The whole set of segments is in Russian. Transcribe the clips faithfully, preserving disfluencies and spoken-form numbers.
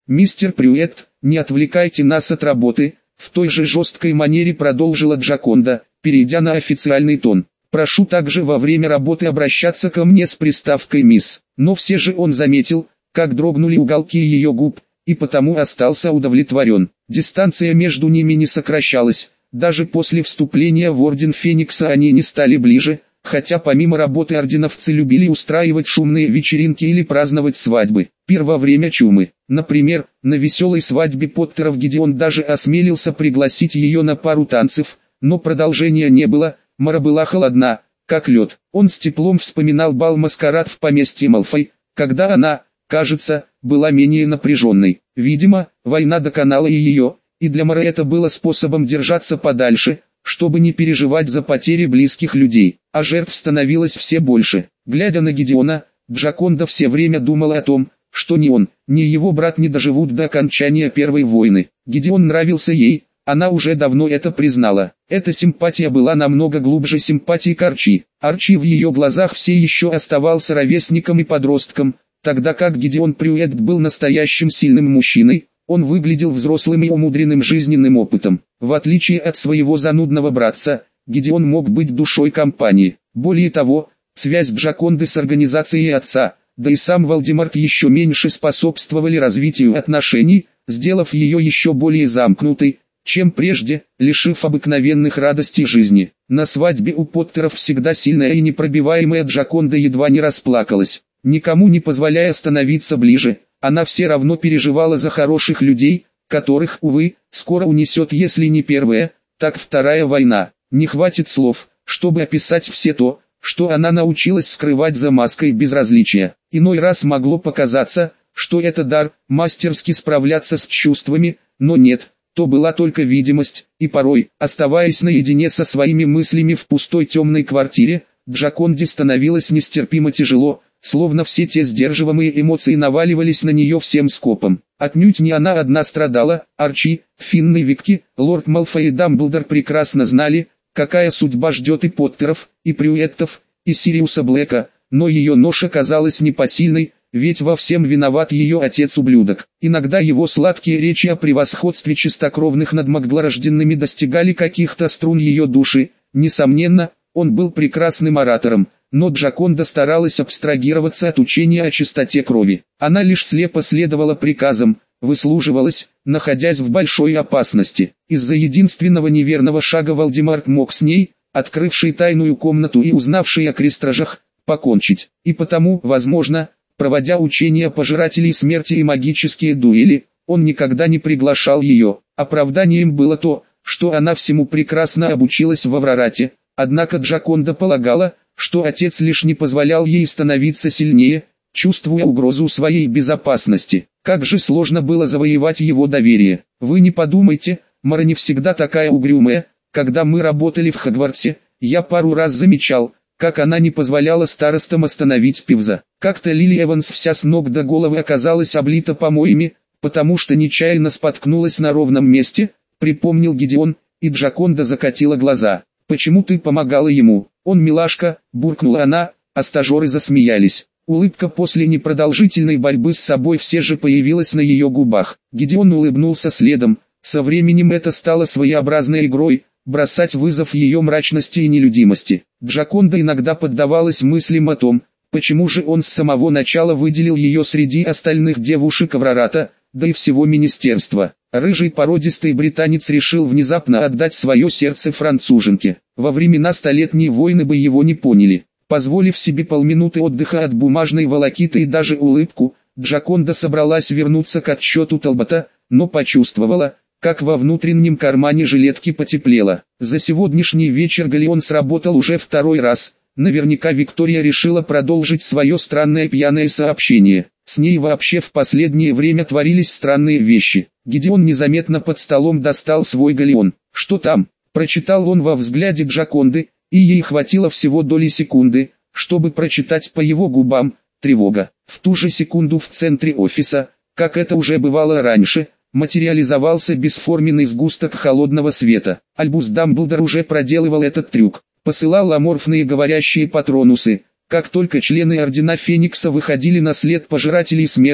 «Мистер Прюэт, не отвлекайте нас от работы», — в той же жесткой манере продолжила Джаконда, перейдя на официальный тон. «Прошу также во время работы обращаться ко мне с приставкой «мисс». Но все же он заметил, как дрогнули уголки ее губ, и потому остался удовлетворен. Дистанция между ними не сокращалась, даже после вступления в Орден Феникса они не стали ближе, хотя помимо работы орденовцы любили устраивать шумные вечеринки или праздновать свадьбы. Пир во время чумы. Например, на веселой свадьбе Поттеров Гидеон даже осмелился пригласить ее на пару танцев, но продолжения не было, Мара была холодна, как лед. Он с теплом вспоминал бал-маскарад в поместье Малфой, когда она, кажется, была менее напряженной. Видимо, война доконала и ее, и для Мары это было способом держаться подальше, чтобы не переживать за потери близких людей, а жертв становилось все больше. Глядя на Гидеона, Джаконда все время думала о том, что ни он, ни его брат не доживут до окончания Первой войны. Гидеон нравился ей, она уже давно это признала. Эта симпатия была намного глубже симпатии к Арчи. Арчи в ее глазах все еще оставался ровесником и подростком, тогда как Гидеон Прюэт был настоящим сильным мужчиной. Он выглядел взрослым и умудренным жизненным опытом. В отличие от своего занудного братца, Гидеон мог быть душой компании. Более того, связь Джаконды с организацией отца, да и сам Волдеморт еще меньше способствовали развитию отношений, сделав ее еще более замкнутой, чем прежде, лишив обыкновенных радостей жизни. На свадьбе у Поттеров всегда сильная и непробиваемая Джаконда едва не расплакалась, никому не позволяя становиться ближе. Она все равно переживала за хороших людей, которых, увы, скоро унесет если не первая, так вторая война. Не хватит слов, чтобы описать все то, что она научилась скрывать за маской безразличия. Иной раз могло показаться, что это дар, мастерски справляться с чувствами, но нет, то была только видимость, и порой, оставаясь наедине со своими мыслями в пустой темной квартире, Джаконде становилось нестерпимо тяжело, словно все те сдерживаемые эмоции наваливались на нее всем скопом. Отнюдь не она одна страдала, Арчи, Финн и Викки, лорд Малфой и Дамблдор прекрасно знали, какая судьба ждет и Поттеров, и Прюэттов, и Сириуса Блэка, но ее ноша казалась непосильной, ведь во всем виноват ее отец-ублюдок. Иногда его сладкие речи о превосходстве чистокровных над могглорожденными достигали каких-то струн ее души. Несомненно, он был прекрасным оратором, но Джаконда старалась абстрагироваться от учения о чистоте крови. Она лишь слепо следовала приказам, выслуживалась, находясь в большой опасности. Из-за единственного неверного шага Волдеморт мог с ней, открывший тайную комнату и узнавший о крестражах, покончить. И потому, возможно, проводя учения пожирателей смерти и магические дуэли, он никогда не приглашал ее. Оправданием было то, что она всему прекрасно обучилась в Аврорате, однако Джаконда полагала, что отец лишь не позволял ей становиться сильнее, чувствуя угрозу своей безопасности. Как же сложно было завоевать его доверие. Вы не подумайте, Мара не всегда такая угрюмая. Когда мы работали в Хогвартсе, я пару раз замечал, как она не позволяла старостам остановить Пивза. Как-то Лили Эванс вся с ног до головы оказалась облита помоями, потому что нечаянно споткнулась на ровном месте, припомнил Гидеон, и Джаконда закатила глаза. «Почему ты помогала ему? Он милашка», — буркнула она, а стажеры засмеялись. Улыбка после непродолжительной борьбы с собой все же появилась на ее губах. Гидеон улыбнулся следом. Со временем это стало своеобразной игрой, бросать вызов ее мрачности и нелюдимости. Джаконда иногда поддавалась мыслям о том, почему же он с самого начала выделил ее среди остальных девушек Аврората, да и всего министерства. Рыжий породистый британец решил внезапно отдать свое сердце француженке. Во времена Столетней войны бы его не поняли. Позволив себе полминуты отдыха от бумажной волокиты и даже улыбку, Джаконда собралась вернуться к отсчету Талбота, но почувствовала, как во внутреннем кармане жилетки потеплело. За сегодняшний вечер галеон сработал уже второй раз. Наверняка Виктория решила продолжить свое странное пьяное сообщение. С ней вообще в последнее время творились странные вещи. Гидеон незаметно под столом достал свой галеон. «Что там?» – прочитал он во взгляде Джаконды, и ей хватило всего доли секунды, чтобы прочитать по его губам «тревога». В ту же секунду в центре офиса, как это уже бывало раньше, материализовался бесформенный сгусток холодного света. Альбус Дамблдор уже проделывал этот трюк. Посылал аморфные говорящие патронусы. Как только члены Ордена Феникса выходили на след пожирателей смерти,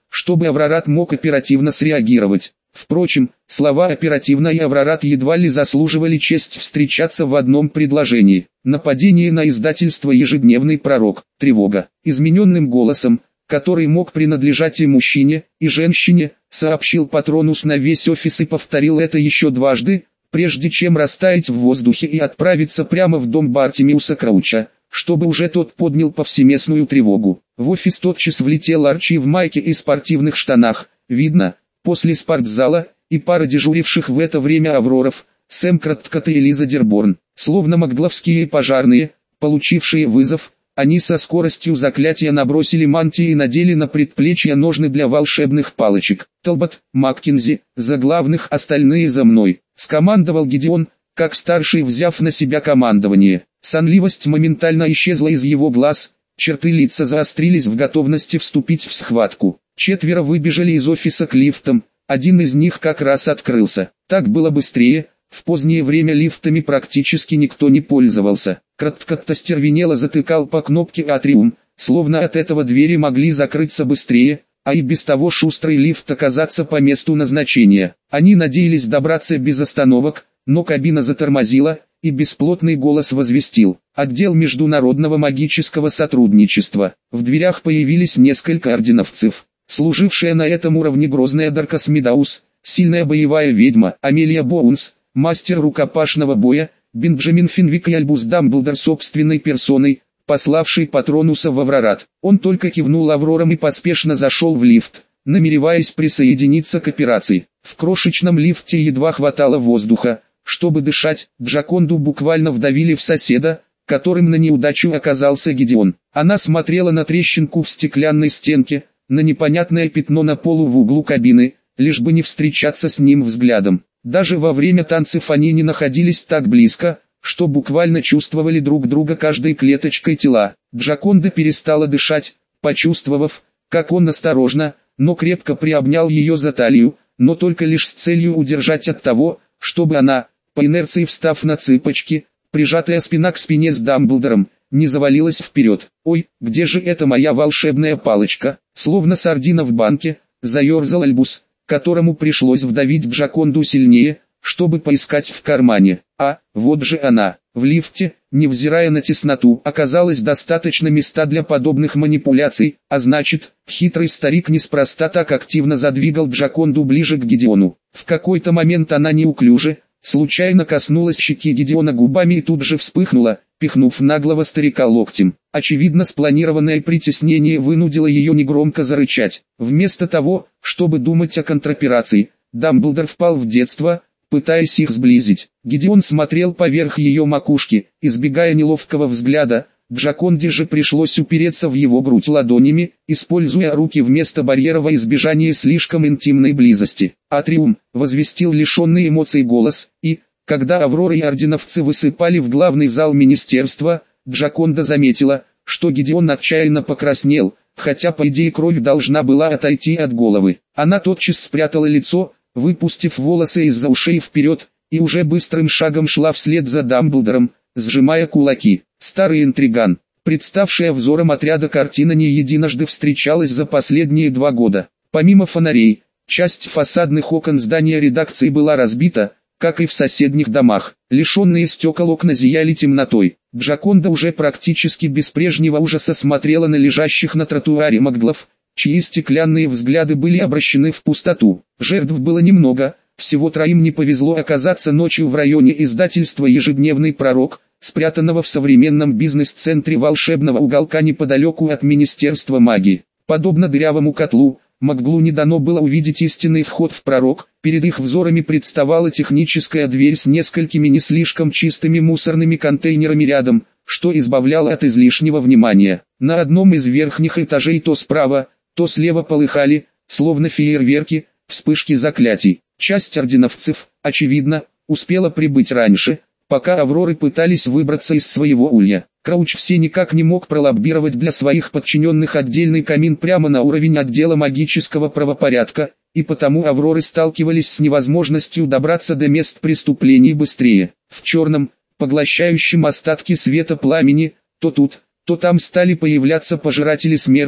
чтобы Аврорат мог оперативно среагировать. Впрочем, слова «оперативно» и «Аврорат» едва ли заслуживали честь встречаться в одном предложении. Нападение на издательство «Ежедневный пророк», тревога. Измененным голосом, который мог принадлежать и мужчине, и женщине, сообщил Патронус на весь офис и повторил это еще дважды, прежде чем растаять в воздухе и отправиться прямо в дом Бартимиуса Крауча, чтобы уже тот поднял повсеместную тревогу. В офис тотчас влетел Арчи в майке и спортивных штанах, видно, после спортзала, и пара дежуривших в это время Авроров, Сэм Краткот и Элиза Дерборн, словно магловские пожарные, получившие вызов. Они со скоростью заклятия набросили мантии и надели на предплечья ножны для волшебных палочек. «Талбот, Маккензи, за главных, остальные за мной», — скомандовал Гидеон, как старший, взяв на себя командование. Сонливость моментально исчезла из его глаз, черты лица заострились в готовности вступить в схватку. Четверо выбежали из офиса к лифтам, один из них как раз открылся. Так было быстрее. В позднее время лифтами практически никто не пользовался. Краткот остервенело затыкал по кнопке «Атриум», словно от этого двери могли закрыться быстрее, а и без того шустрый лифт оказаться по месту назначения. Они надеялись добраться без остановок, но кабина затормозила, и бесплотный голос возвестил: «Отдел международного магического сотрудничества». В дверях появились несколько орденовцев. Служившая на этом уровне грозная Даркас Медаус, сильная боевая ведьма Амелия Боунс, мастер рукопашного боя, Бенджамин Финвик и Альбус Дамблдор собственной персоной, пославший Патронуса в Аврорат. Он только кивнул Аврорам и поспешно зашел в лифт, намереваясь присоединиться к операции. В крошечном лифте едва хватало воздуха, чтобы дышать. Джаконду буквально вдавили в соседа, которым на неудачу оказался Гидеон. Она смотрела на трещинку в стеклянной стенке, на непонятное пятно на полу в углу кабины, лишь бы не встречаться с ним взглядом. Даже во время танцев они не находились так близко, что буквально чувствовали друг друга каждой клеточкой тела. Джаконда перестала дышать, почувствовав, как он осторожно, но крепко приобнял ее за талию, но только лишь с целью удержать от того, чтобы она, по инерции встав на цыпочки, прижатая спина к спине с Дамблдором, не завалилась вперед. «Ой, где же эта моя волшебная палочка?» Словно сардина в банке, заерзал Альбус, которому пришлось вдавить Джаконду сильнее, чтобы поискать в кармане. А, вот же она. В лифте, невзирая на тесноту, оказалось достаточно места для подобных манипуляций, а значит, хитрый старик неспроста так активно задвигал Джаконду ближе к Гидеону. В какой-то момент она неуклюже, случайно коснулась щеки Гидеона губами и тут же вспыхнула, пихнув наглого старика локтем. Очевидно, спланированное притеснение вынудило ее негромко зарычать. Вместо того, чтобы думать о контроперации, Дамблдор впал в детство, пытаясь их сблизить. Гидеон смотрел поверх ее макушки, избегая неловкого взгляда. Джаконде же пришлось упереться в его грудь ладонями, используя руки вместо барьера во избежание слишком интимной близости. «Атриум», возвестил лишенный эмоций голос, и, когда Аврора и орденовцы высыпали в главный зал министерства, Джаконда заметила, что Гидеон отчаянно покраснел, хотя по идее кровь должна была отойти от головы. Она тотчас спрятала лицо, выпустив волосы из-за ушей вперед, и уже быстрым шагом шла вслед за Дамблдором, сжимая кулаки. Старый интриган. Представшая взором отряда картина не единожды встречалась за последние два года. Помимо фонарей, часть фасадных окон здания редакции была разбита, как и в соседних домах. Лишенные стекол окна зияли темнотой. Джаконда уже практически без прежнего ужаса смотрела на лежащих на тротуаре маглов, чьи стеклянные взгляды были обращены в пустоту. Жертв было немного, всего троим не повезло оказаться ночью в районе издательства «Ежедневный пророк», спрятанного в современном бизнес-центре волшебного уголка неподалеку от Министерства магии. Подобно дырявому котлу, Макглу не дано было увидеть истинный вход в пророк. Перед их взорами представала техническая дверь с несколькими не слишком чистыми мусорными контейнерами рядом, что избавляло от излишнего внимания. На одном из верхних этажей то справа, то слева полыхали, словно фейерверки, вспышки заклятий. Часть орденовцев, очевидно, успела прибыть раньше, пока Авроры пытались выбраться из своего улья. Крауч все никак не мог пролоббировать для своих подчиненных отдельный камин прямо на уровень отдела магического правопорядка, и потому Авроры сталкивались с невозможностью добраться до мест преступлений быстрее. В черном, поглощающем остатки света пламени, то тут, то там стали появляться пожиратели смерти,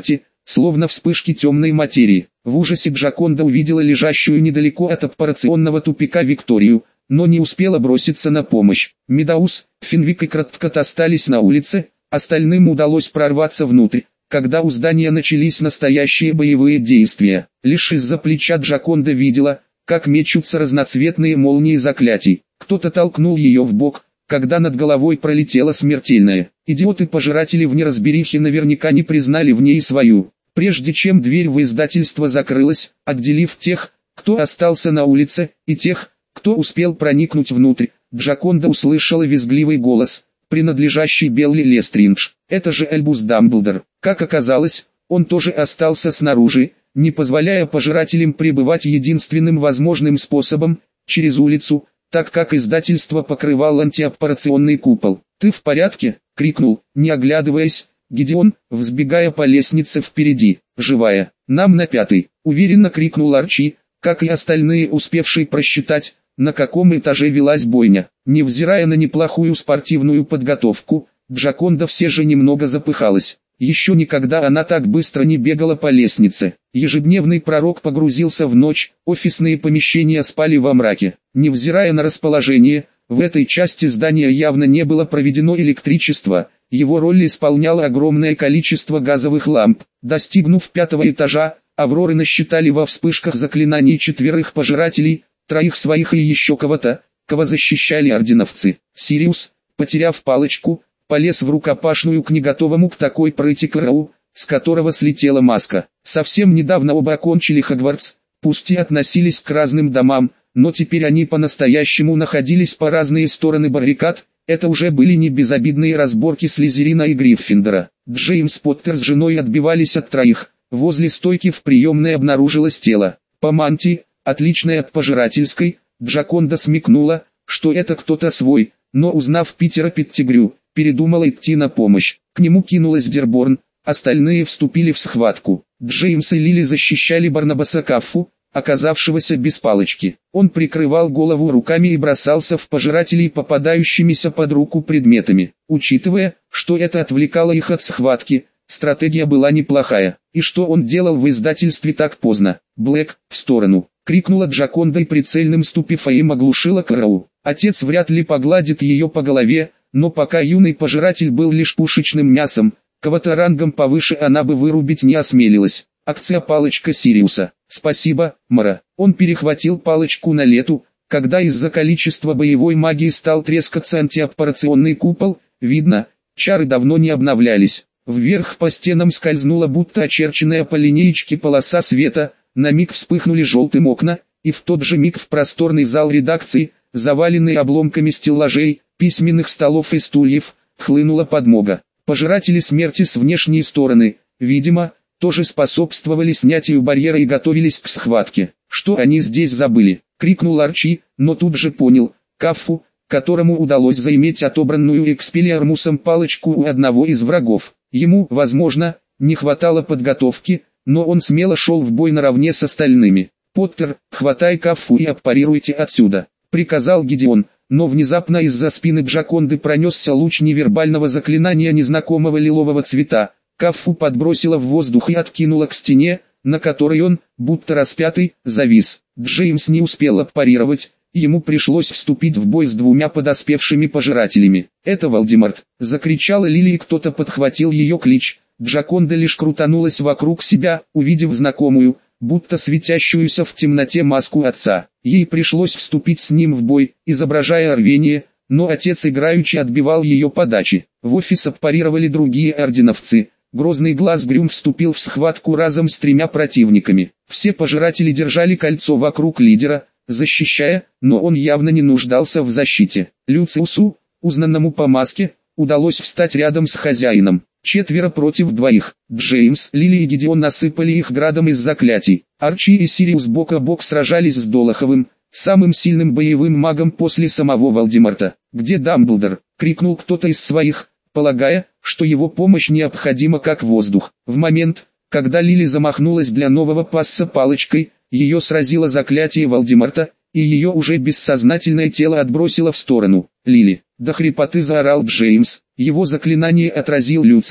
словно вспышки темной материи. В ужасе Джаконда увидела лежащую недалеко от операционного тупика Викторию, но не успела броситься на помощь. Медаус, Финвик и Краткот остались на улице, остальным удалось прорваться внутрь, когда у здания начались настоящие боевые действия. Лишь из-за плеча Джаконда видела, как мечутся разноцветные молнии заклятий. Кто-то толкнул ее в бок, когда над головой пролетело смертельное. Идиоты-пожиратели в неразберихе наверняка не признали в ней свою. Прежде чем дверь в издательство закрылась, отделив тех, кто остался на улице, и тех, кто успел проникнуть внутрь, Джаконда услышала визгливый голос, принадлежащий Белли Лестридж. Это же Альбус Дамблдор. Как оказалось, он тоже остался снаружи, не позволяя пожирателям пребывать единственным возможным способом, через улицу, так как издательство покрывал антиоперационный купол. «Ты в порядке?» — крикнул, не оглядываясь, Гидеон, взбегая по лестнице впереди. «Живая, нам на пятый!» — уверенно крикнул Арчи, как и остальные, успевшие просчитать, на каком этаже велась бойня. Невзирая на неплохую спортивную подготовку, Джаконда все же немного запыхалась. Еще никогда она так быстро не бегала по лестнице. Ежедневный пророк погрузился в ночь, офисные помещения спали во мраке. Невзирая на расположение, в этой части здания явно не было проведено электричество, его роль исполняло огромное количество газовых ламп. Достигнув пятого этажа, Авроры насчитали во вспышках заклинаний четверых пожирателей, троих своих и еще кого-то, кого защищали орденовцы. Сириус, потеряв палочку, полез в рукопашную к неготовому к такой прыти Кроу, с которого слетела маска. Совсем недавно оба окончили Хогвартс, пусть и относились к разным домам, но теперь они по-настоящему находились по разные стороны баррикад. Это уже были не безобидные разборки Слизерина и Гриффиндора. Джеймс Поттер с женой отбивались от троих. Возле стойки в приемной обнаружилось тело. По мантии, отличной от пожирательской, Джаконда смекнула, что это кто-то свой, но узнав Питера Петтигрю, передумала идти на помощь. К нему кинулась Дерборн, остальные вступили в схватку. Джеймс и Лили защищали Барнабаса Каффу, оказавшегося без палочки. Он прикрывал голову руками и бросался в пожирателей попадающимися под руку предметами. Учитывая, что это отвлекало их от схватки, стратегия была неплохая. И что он делал в издательстве так поздно? «Блэк, в сторону!» — крикнула Джаконда и прицельным ступифаем оглушила Кроу. Отец вряд ли погладит ее по голове, но пока юный пожиратель был лишь пушечным мясом, кого-то рангом повыше она бы вырубить не осмелилась. Акция «Палочка Сириуса». «Спасибо, Мара». Он перехватил палочку на лету, когда из-за количества боевой магии стал трескаться антиоперационный купол, видно, чары давно не обновлялись. Вверх по стенам скользнула будто очерченная по линеечке полоса света, на миг вспыхнули желтым окна, и в тот же миг в просторный зал редакции, заваленный обломками стеллажей, письменных столов и стульев, хлынула подмога. Пожиратели смерти с внешней стороны, видимо, тоже способствовали снятию барьера и готовились к схватке. «Что они здесь забыли?» — крикнул Арчи, но тут же понял, Каффу, которому удалось заиметь отобранную Экспеллиармусом палочку у одного из врагов. Ему, возможно, не хватало подготовки, но он смело шел в бой наравне с остальными. «Поттер, хватай Каффу и аппарируйте отсюда», — приказал Гидеон, но внезапно из-за спины Джаконды пронесся луч невербального заклинания незнакомого лилового цвета. Каффу подбросила в воздух и откинула к стене, на которой он, будто распятый, завис. Джеймс не успел аппарировать, ему пришлось вступить в бой с двумя подоспевшими пожирателями. «Это Волдеморт!» — закричала Лили, и кто-то подхватил ее клич. Джаконда лишь крутанулась вокруг себя, увидев знакомую, будто светящуюся в темноте маску отца. Ей пришлось вступить с ним в бой, изображая рвение, но отец играючи отбивал ее подачи. В офис аппарировали другие орденовцы. Грозный глаз Грюм вступил в схватку разом с тремя противниками. Все пожиратели держали кольцо вокруг лидера, защищая, но он явно не нуждался в защите. Люциусу, узнанному по маске, удалось встать рядом с хозяином. Четверо против двоих. Джеймс, Лили и Гидеон насыпали их градом из заклятий. Арчи и Сириус бок о бок сражались с Долоховым, самым сильным боевым магом после самого Волдеморта. «Где Дамблдор?» — крикнул кто-то из своих, полагая, что его помощь необходима как воздух. В момент, когда Лили замахнулась для нового пасса палочкой, ее сразило заклятие Волдеморта, и ее уже бессознательное тело отбросило в сторону. «Лили!» — до хрипоты заорал Джеймс. Его заклинание отразил Люциус,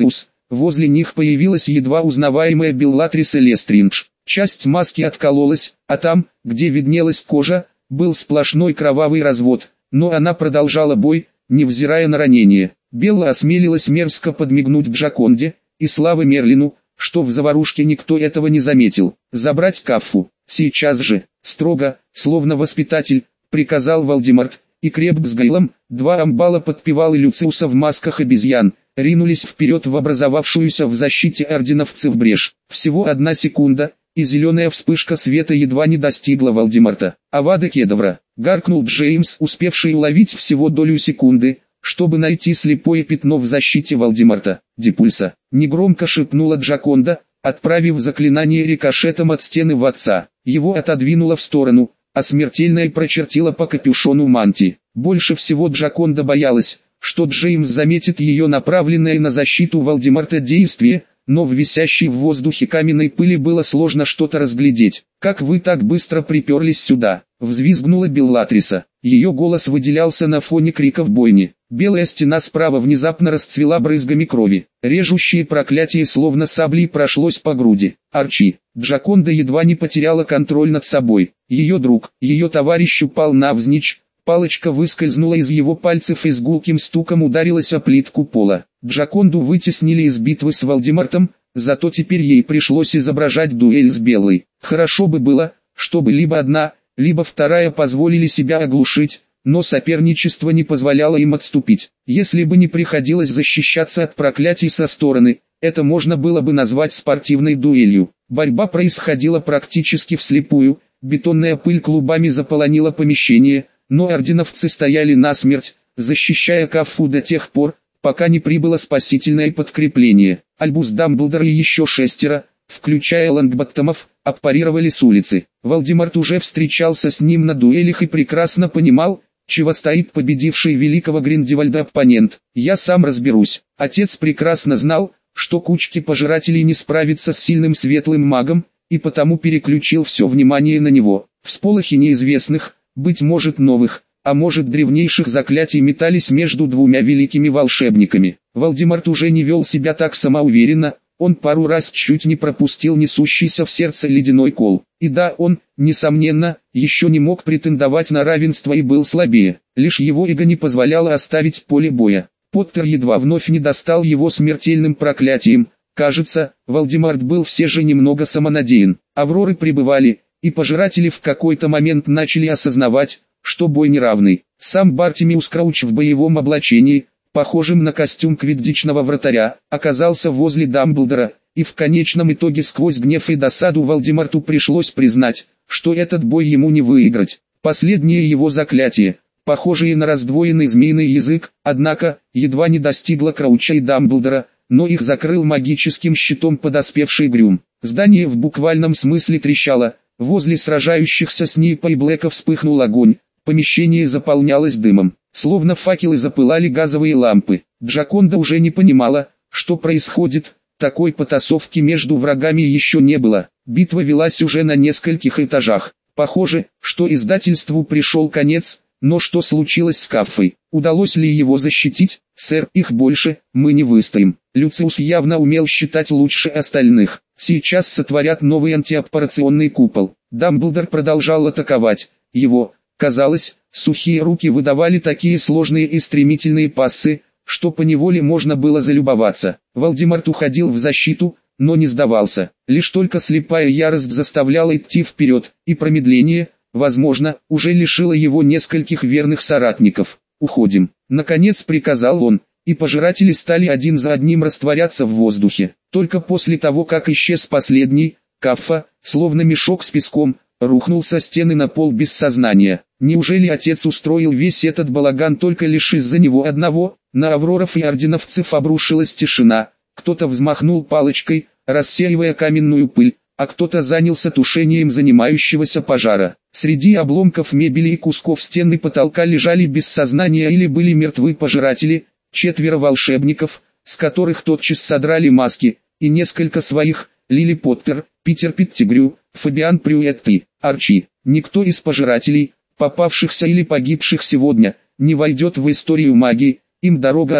возле них появилась едва узнаваемая Беллатриса Лестридж. Часть маски откололась, а там, где виднелась кожа, был сплошной кровавый развод, но она продолжала бой, невзирая на ранение. Белла осмелилась мерзко подмигнуть Джаконде, и слава Мерлину, что в заварушке никто этого не заметил. «Забрать Каффу, сейчас же!» Строго, словно воспитатель, приказал Волдеморт, и Кребб с Гайлом, два амбала подпевалы Люциуса в масках обезьян, ринулись вперед в образовавшуюся в защите орденовцев брешь. Всего одна секунда, и зеленая вспышка света едва не достигла Волдеморта. «Авада Кедавра!» — гаркнул Джеймс, успевший уловить всего долю секунды, чтобы найти слепое пятно в защите Волдеморта. «Депульса!» — негромко шепнула Джаконда, отправив заклинание рикошетом от стены в отца. Его отодвинуло в сторону, а смертельное прочертило по капюшону мантии. Больше всего Джаконда боялась, что Джеймс заметит ее направленное на защиту Волдеморта действие, но в висящей в воздухе каменной пыли было сложно что-то разглядеть. «Как вы так быстро приперлись сюда?» — взвизгнула Беллатриса. Ее голос выделялся на фоне криков бойни. Белая стена справа внезапно расцвела брызгами крови. Режущее проклятие словно саблей прошлось по груди. «Арчи!» Джаконда едва не потеряла контроль над собой. Ее друг, ее товарищ упал навзничь. Палочка выскользнула из его пальцев и с гулким стуком ударилась о плитку пола. Джаконду вытеснили из битвы с Волдемортом, зато теперь ей пришлось изображать дуэль с Беллой. Хорошо бы было, чтобы либо одна, либо вторая позволили себя оглушить, но соперничество не позволяло им отступить. Если бы не приходилось защищаться от проклятий со стороны, это можно было бы назвать спортивной дуэлью. Борьба происходила практически вслепую, бетонная пыль клубами заполонила помещение, но орденовцы стояли насмерть, защищая Каффу до тех пор, пока не прибыло спасительное подкрепление. Альбус Дамблдор и еще шестеро, включая Лонгботтомов, аппарировали с улицы. Волдеморт уже встречался с ним на дуэлях и прекрасно понимал, чего стоит победивший великого Гриндевальда оппонент. «Я сам разберусь». Отец прекрасно знал, что кучки пожирателей не справится с сильным светлым магом, и потому переключил все внимание на него. Всполохи неизвестных, быть может новых, а может древнейших заклятий метались между двумя великими волшебниками. Волдеморт уже не вел себя так самоуверенно, он пару раз чуть не пропустил несущийся в сердце ледяной кол. И да, он, несомненно, еще не мог претендовать на равенство и был слабее, лишь его эго не позволяло оставить поле боя. Поттер едва вновь не достал его смертельным проклятием. Кажется, Волдеморт был все же немного самонадеян. Авроры прибывали, и пожиратели в какой-то момент начали осознавать, что бой неравный. Сам Бартимиус Крауч в боевом облачении, похожим на костюм квиддичного вратаря, оказался возле Дамблдора, и в конечном итоге сквозь гнев и досаду Волдеморту пришлось признать, что этот бой ему не выиграть. Последнее его заклятие, похожее на раздвоенный змеиный язык, однако, едва не достигло Крауча и Дамблдора, но их закрыл магическим щитом подоспевший Грюм. Здание в буквальном смысле трещало, возле сражающихся Снейпа и Блэка вспыхнул огонь, помещение заполнялось дымом, словно факелы запылали газовые лампы. Джаконда уже не понимала, что происходит, такой потасовки между врагами еще не было, битва велась уже на нескольких этажах. Похоже, что издательству пришел конец, но что случилось с Каффой? Удалось ли его защитить? Сэр, их больше, мы не выстоим. Люциус явно умел считать лучше остальных. Сейчас сотворят новый антиаппарационный купол. Дамблдор продолжал атаковать. Его, казалось, сухие руки выдавали такие сложные и стремительные пассы, что поневоле можно было залюбоваться. Волдеморт уходил в защиту, но не сдавался. Лишь только слепая ярость заставляла идти вперед, и промедление, возможно, уже лишило его нескольких верных соратников. «Уходим», — наконец приказал он, и пожиратели стали один за одним растворяться в воздухе. Только после того, как исчез последний, Каффа, словно мешок с песком, рухнул со стены на пол без сознания. Неужели отец устроил весь этот балаган только лишь из-за него одного? На авроров и орденовцев обрушилась тишина, кто-то взмахнул палочкой, рассеивая каменную пыль, а кто-то занялся тушением занимающегося пожара. Среди обломков мебели и кусков стен и потолка лежали без сознания или были мертвы пожиратели, четверо волшебников, с которых тотчас содрали маски, и несколько своих, Лили Поттер, Питер Петтигрю, Фабиан Прюетт и Арчи. Никто из пожирателей, попавшихся или погибших сегодня, не войдет в историю магии, им дорога одна,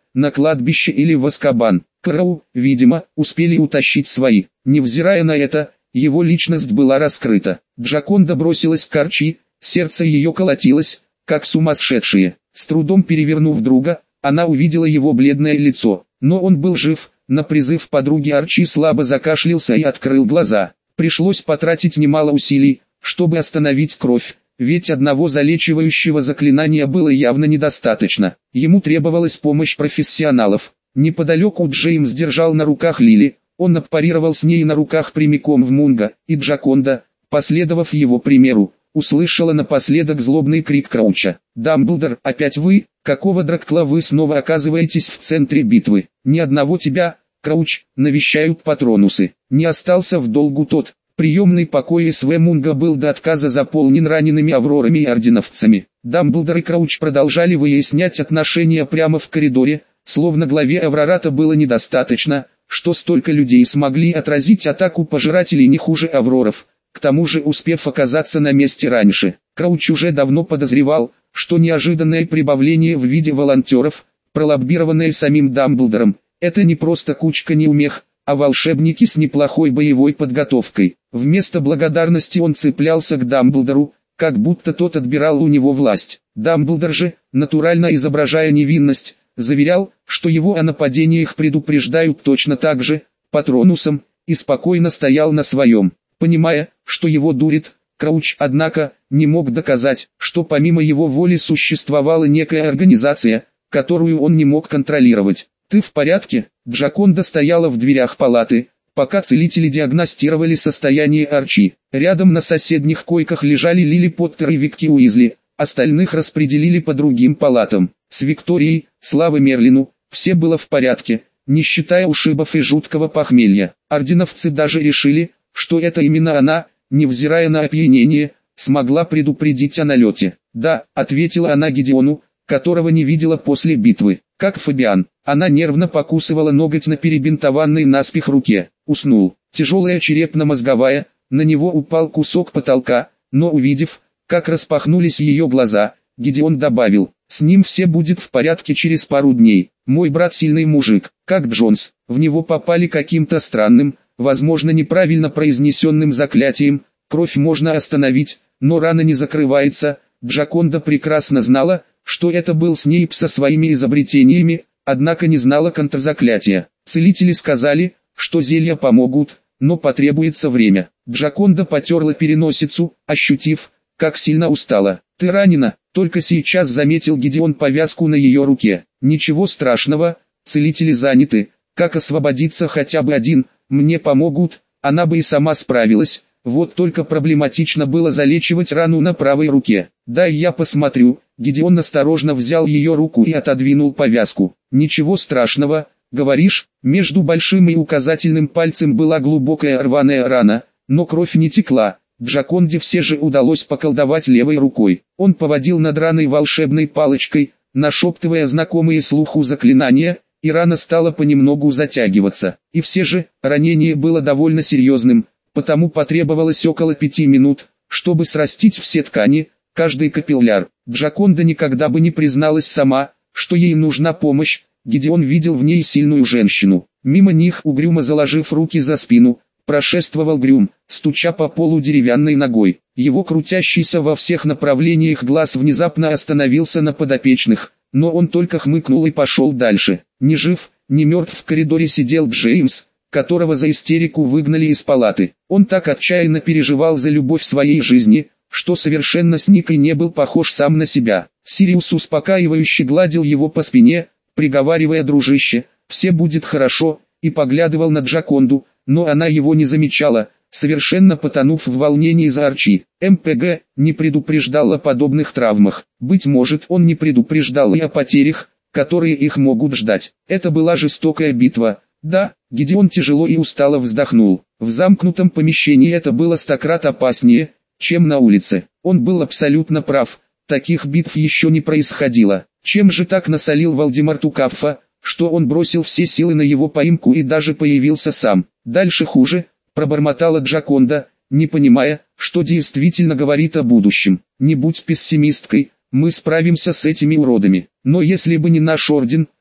на кладбище или в Азкабан. Кроу, видимо, успели утащить свои. Невзирая на это, его личность была раскрыта. Джаконда бросилась к Арчи, сердце ее колотилось, как сумасшедшее. С трудом перевернув друга, она увидела его бледное лицо. Но он был жив. На призыв подруги Арчи слабо закашлялся и открыл глаза. Пришлось потратить немало усилий, чтобы остановить кровь, ведь одного залечивающего заклинания было явно недостаточно. Ему требовалась помощь профессионалов. Неподалеку Джеймс держал на руках Лили, он отпарировал с ней на руках прямиком в Мунга, и Джаконда, последовав его примеру, услышала напоследок злобный крик Крауча. «Дамблдор, опять вы? Какого драккла вы снова оказываетесь в центре битвы? Ни одного тебя, Крауч, навещают патронусы». Не остался в долгу тот. Приемный покой СВ Мунга был до отказа заполнен ранеными аврорами и орденовцами. Дамблдор и Крауч продолжали выяснять отношения прямо в коридоре, словно главе Аврората было недостаточно, что столько людей смогли отразить атаку пожирателей не хуже авроров, к тому же успев оказаться на месте раньше. Крауч уже давно подозревал, что неожиданное прибавление в виде волонтеров, пролоббированное самим Дамблдором, это не просто кучка неумех, а волшебники с неплохой боевой подготовкой. Вместо благодарности он цеплялся к Дамблдору, как будто тот отбирал у него власть. Дамблдор же, натурально изображая невинность, заверял, что его о нападениях предупреждают точно так же, патронусом, и спокойно стоял на своем. Понимая, что его дурит, Крауч, однако, не мог доказать, что помимо его воли существовала некая организация, которую он не мог контролировать. «Ты в порядке?» Джаконда стояла в дверях палаты, пока целители диагностировали состояние Арчи. Рядом на соседних койках лежали Лили Поттер и Викки Уизли, остальных распределили по другим палатам. С Викторией, слава Мерлину, все было в порядке, не считая ушибов и жуткого похмелья. Орденовцы даже решили, что это именно она, невзирая на опьянение, смогла предупредить о налете. «Да», — ответила она Гедеону, которого не видела после битвы. Как Фабиан, она нервно покусывала ноготь на перебинтованной наспех руке. Уснул. Тяжелая черепно-мозговая, на него упал кусок потолка, но увидев, как распахнулись ее глаза, Гедеон добавил: «С ним все будет в порядке через пару дней. Мой брат сильный мужик, как Джонс». В него попали каким-то странным, возможно неправильно произнесенным заклятием. Кровь можно остановить, но рана не закрывается. Джаконда прекрасно знала, что это был Снейп со своими изобретениями, однако не знала контрзаклятия. Целители сказали, что зелья помогут, но потребуется время. Джаконда потерла переносицу, ощутив, как сильно устала. «Ты ранена?» — только сейчас заметил Гедеон повязку на ее руке. «Ничего страшного, целители заняты. Как освободиться хотя бы один, мне помогут, она бы и сама справилась. Вот только проблематично было залечивать рану на правой руке. Дай я посмотрю». Гедеон осторожно взял ее руку и отодвинул повязку. «Ничего страшного, говоришь?» Между большим и указательным пальцем была глубокая рваная рана, но кровь не текла. Джаконде все же удалось поколдовать левой рукой. Он поводил над раной волшебной палочкой, нашептывая знакомые слуху заклинания, и рана стала понемногу затягиваться. И все же, ранение было довольно серьезным, потому потребовалось около пяти минут, чтобы срастить все ткани, каждый капилляр. Джаконда никогда бы не призналась сама, что ей нужна помощь. Гедеон видел в ней сильную женщину. Мимо них, угрюмо заложив руки за спину, прошествовал Грюм, стуча по полу деревянной ногой. Его крутящийся во всех направлениях глаз внезапно остановился на подопечных, но он только хмыкнул и пошел дальше. Ни жив, ни мертв в коридоре сидел Джеймс, которого за истерику выгнали из палаты. Он так отчаянно переживал за любовь своей жизни, что совершенно сник и не был похож сам на себя. Сириус успокаивающе гладил его по спине, приговаривая: «Дружище, все будет хорошо», и поглядывал на Джаконду, но она его не замечала, совершенно потонув в волнении за Арчи. МПГ не предупреждал о подобных травмах. Быть может, он не предупреждал и о потерях, которые их могут ждать. Это была жестокая битва. Да, Гедеон тяжело и устало вздохнул. В замкнутом помещении это было стократ опаснее, чем на улице. Он был абсолютно прав, таких битв еще не происходило. Чем же так насолил Волдеморту Каффа, что он бросил все силы на его поимку и даже появился сам? Дальше хуже, пробормотала Джаконда, не понимая, что действительно говорит о будущем. Не будь пессимисткой, мы справимся с этими уродами. Но если бы не наш орден,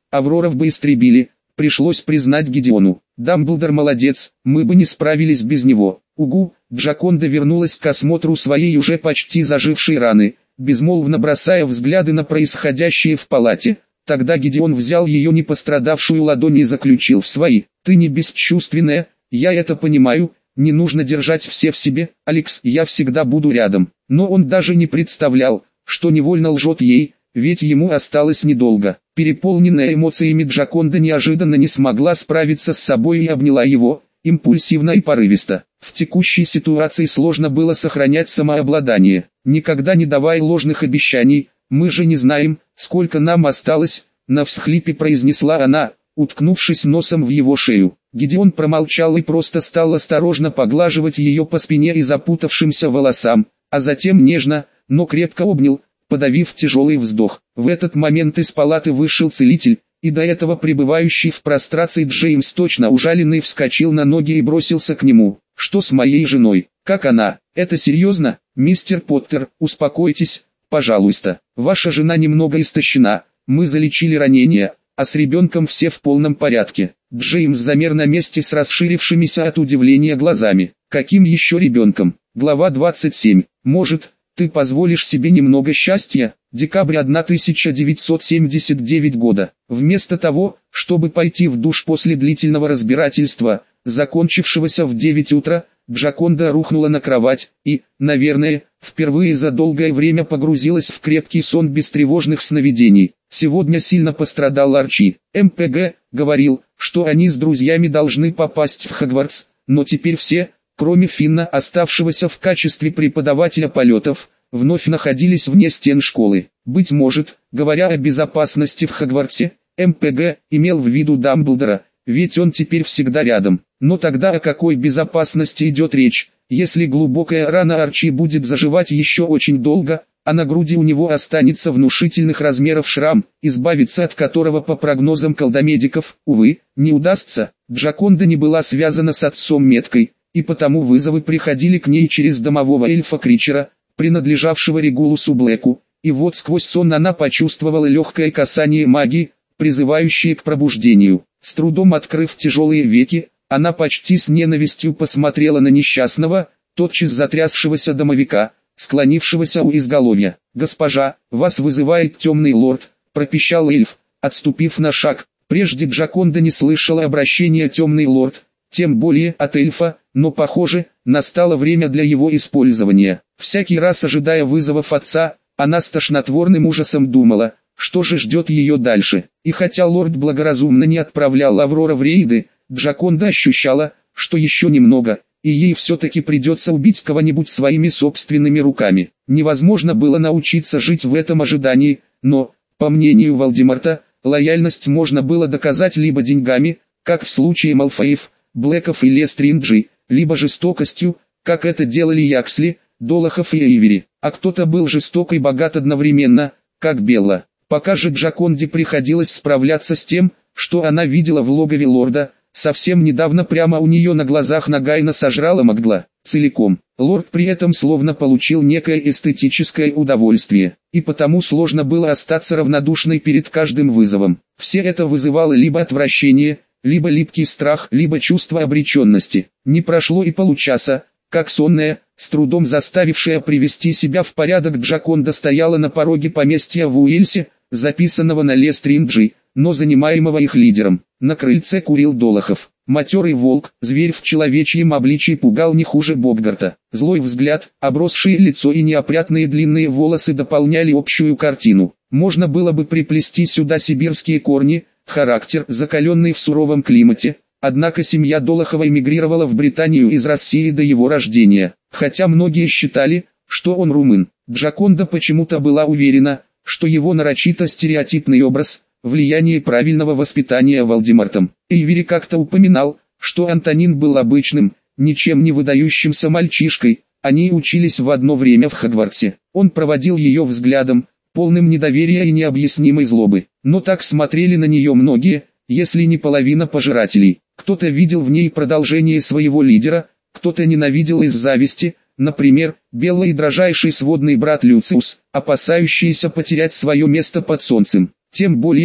Авроров бы истребили, пришлось признать Гидеону. Дамблдор молодец, мы бы не справились без него. Угу, Джаконда вернулась к осмотру своей уже почти зажившей раны, безмолвно бросая взгляды на происходящее в палате. Тогда Гидеон взял ее не пострадавшую ладонь и заключил в свои. «Ты не бесчувственная, я это понимаю, не нужно держать все в себе, Алекс, я всегда буду рядом». Но он даже не представлял, что невольно лжет ей, ведь ему осталось недолго. Переполненная эмоциями Джаконда неожиданно не смогла справиться с собой и обняла его, импульсивно и порывисто. В текущей ситуации сложно было сохранять самообладание. «Никогда не давай ложных обещаний, мы же не знаем, сколько нам осталось», — на всхлипе произнесла она, уткнувшись носом в его шею. Гидеон промолчал и просто стал осторожно поглаживать ее по спине и запутавшимся волосам, а затем нежно, но крепко обнял, подавив тяжелый вздох. В этот момент из палаты вышел целитель, и до этого пребывающий в прострации Джеймс, точно ужаленный, вскочил на ноги и бросился к нему. «Что с моей женой? Как она? Это серьезно? Мистер Поттер, успокойтесь, пожалуйста. Ваша жена немного истощена, мы залечили ранения, а с ребенком все в полном порядке». Джеймс замер на месте с расширившимися от удивления глазами. «Каким еще ребенком?» Глава двадцать семь. «Может, ты позволишь себе немного счастья?» Декабрь тысяча девятьсот семьдесят девятого года. Вместо того, чтобы пойти в душ после длительного разбирательства, закончившегося в девять утра, Джаконда рухнула на кровать и, наверное, впервые за долгое время погрузилась в крепкий сон без тревожных сновидений. Сегодня сильно пострадал Арчи. эм пэ гэ говорил, что они с друзьями должны попасть в Хогвартс, но теперь все, кроме Финна, оставшегося в качестве преподавателя полетов, вновь находились вне стен школы. Быть может, говоря о безопасности в Хогвартсе, эм пэ гэ имел в виду Дамблдора, ведь он теперь всегда рядом. Но тогда о какой безопасности идет речь, если глубокая рана Арчи будет заживать еще очень долго, а на груди у него останется внушительных размеров шрам, избавиться от которого по прогнозам колдомедиков, увы, не удастся. Джаконда не была связана с отцом меткой, и потому вызовы приходили к ней через домового эльфа-кричера, принадлежавшего Регулусу Блэку, и вот сквозь сон она почувствовала легкое касание магии, призывающее к пробуждению. С трудом открыв тяжелые веки, она почти с ненавистью посмотрела на несчастного, тотчас затрясшегося домовика, склонившегося у изголовья. «Госпожа, вас вызывает темный лорд», — пропищал эльф, отступив на шаг. Прежде Джаконда не слышала обращения «темный лорд», тем более от эльфа, но, похоже, настало время для его использования. Всякий раз ожидая вызовов отца, она с тошнотворным ужасом думала, что же ждет ее дальше. И хотя лорд благоразумно не отправлял Аврора в рейды, Джаконда ощущала, что еще немного, и ей все-таки придется убить кого-нибудь своими собственными руками. Невозможно было научиться жить в этом ожидании, но, по мнению Волдеморта, лояльность можно было доказать либо деньгами, как в случае Малфоев, Блэков и Лестринджи, либо жестокостью, как это делали Яксли, Долохов и Эйвери, а кто-то был жесток и богат одновременно, как Белла. Пока же Джаконде приходилось справляться с тем, что она видела в логове лорда, совсем недавно прямо у нее на глазах Нагайна сожрала Магдла целиком. Лорд при этом словно получил некое эстетическое удовольствие, и потому сложно было остаться равнодушной перед каждым вызовом. Все это вызывало либо отвращение, либо липкий страх, либо чувство обреченности. Не прошло и получаса, как сонная, с трудом заставившая привести себя в порядок, Джаконда стояла на пороге поместья в Уэльсе, записанного на Лестринджи, но занимаемого их лидером. На крыльце курил Долохов. Матерый волк, зверь в человечьем обличии, пугал не хуже Бобгарта. Злой взгляд, обросшее лицо и неопрятные длинные волосы дополняли общую картину. Можно было бы приплести сюда сибирские корни, характер, закаленный в суровом климате. Однако семья Долохова эмигрировала в Британию из России до его рождения. Хотя многие считали, что он румын, Джаконда почему-то была уверена, что его нарочито стереотипный образ – влияние правильного воспитания Волдемортом. Эйвери как-то упоминал, что Антонин был обычным, ничем не выдающимся мальчишкой, они учились в одно время в Хогвартсе. Он проводил ее взглядом, полным недоверия и необъяснимой злобы. Но так смотрели на нее многие, если не половина пожирателей. Кто-то видел в ней продолжение своего лидера, кто-то ненавидел из зависти, например, Белла и дрожайший сводный брат Люциус, опасающийся потерять свое место под солнцем. Тем более,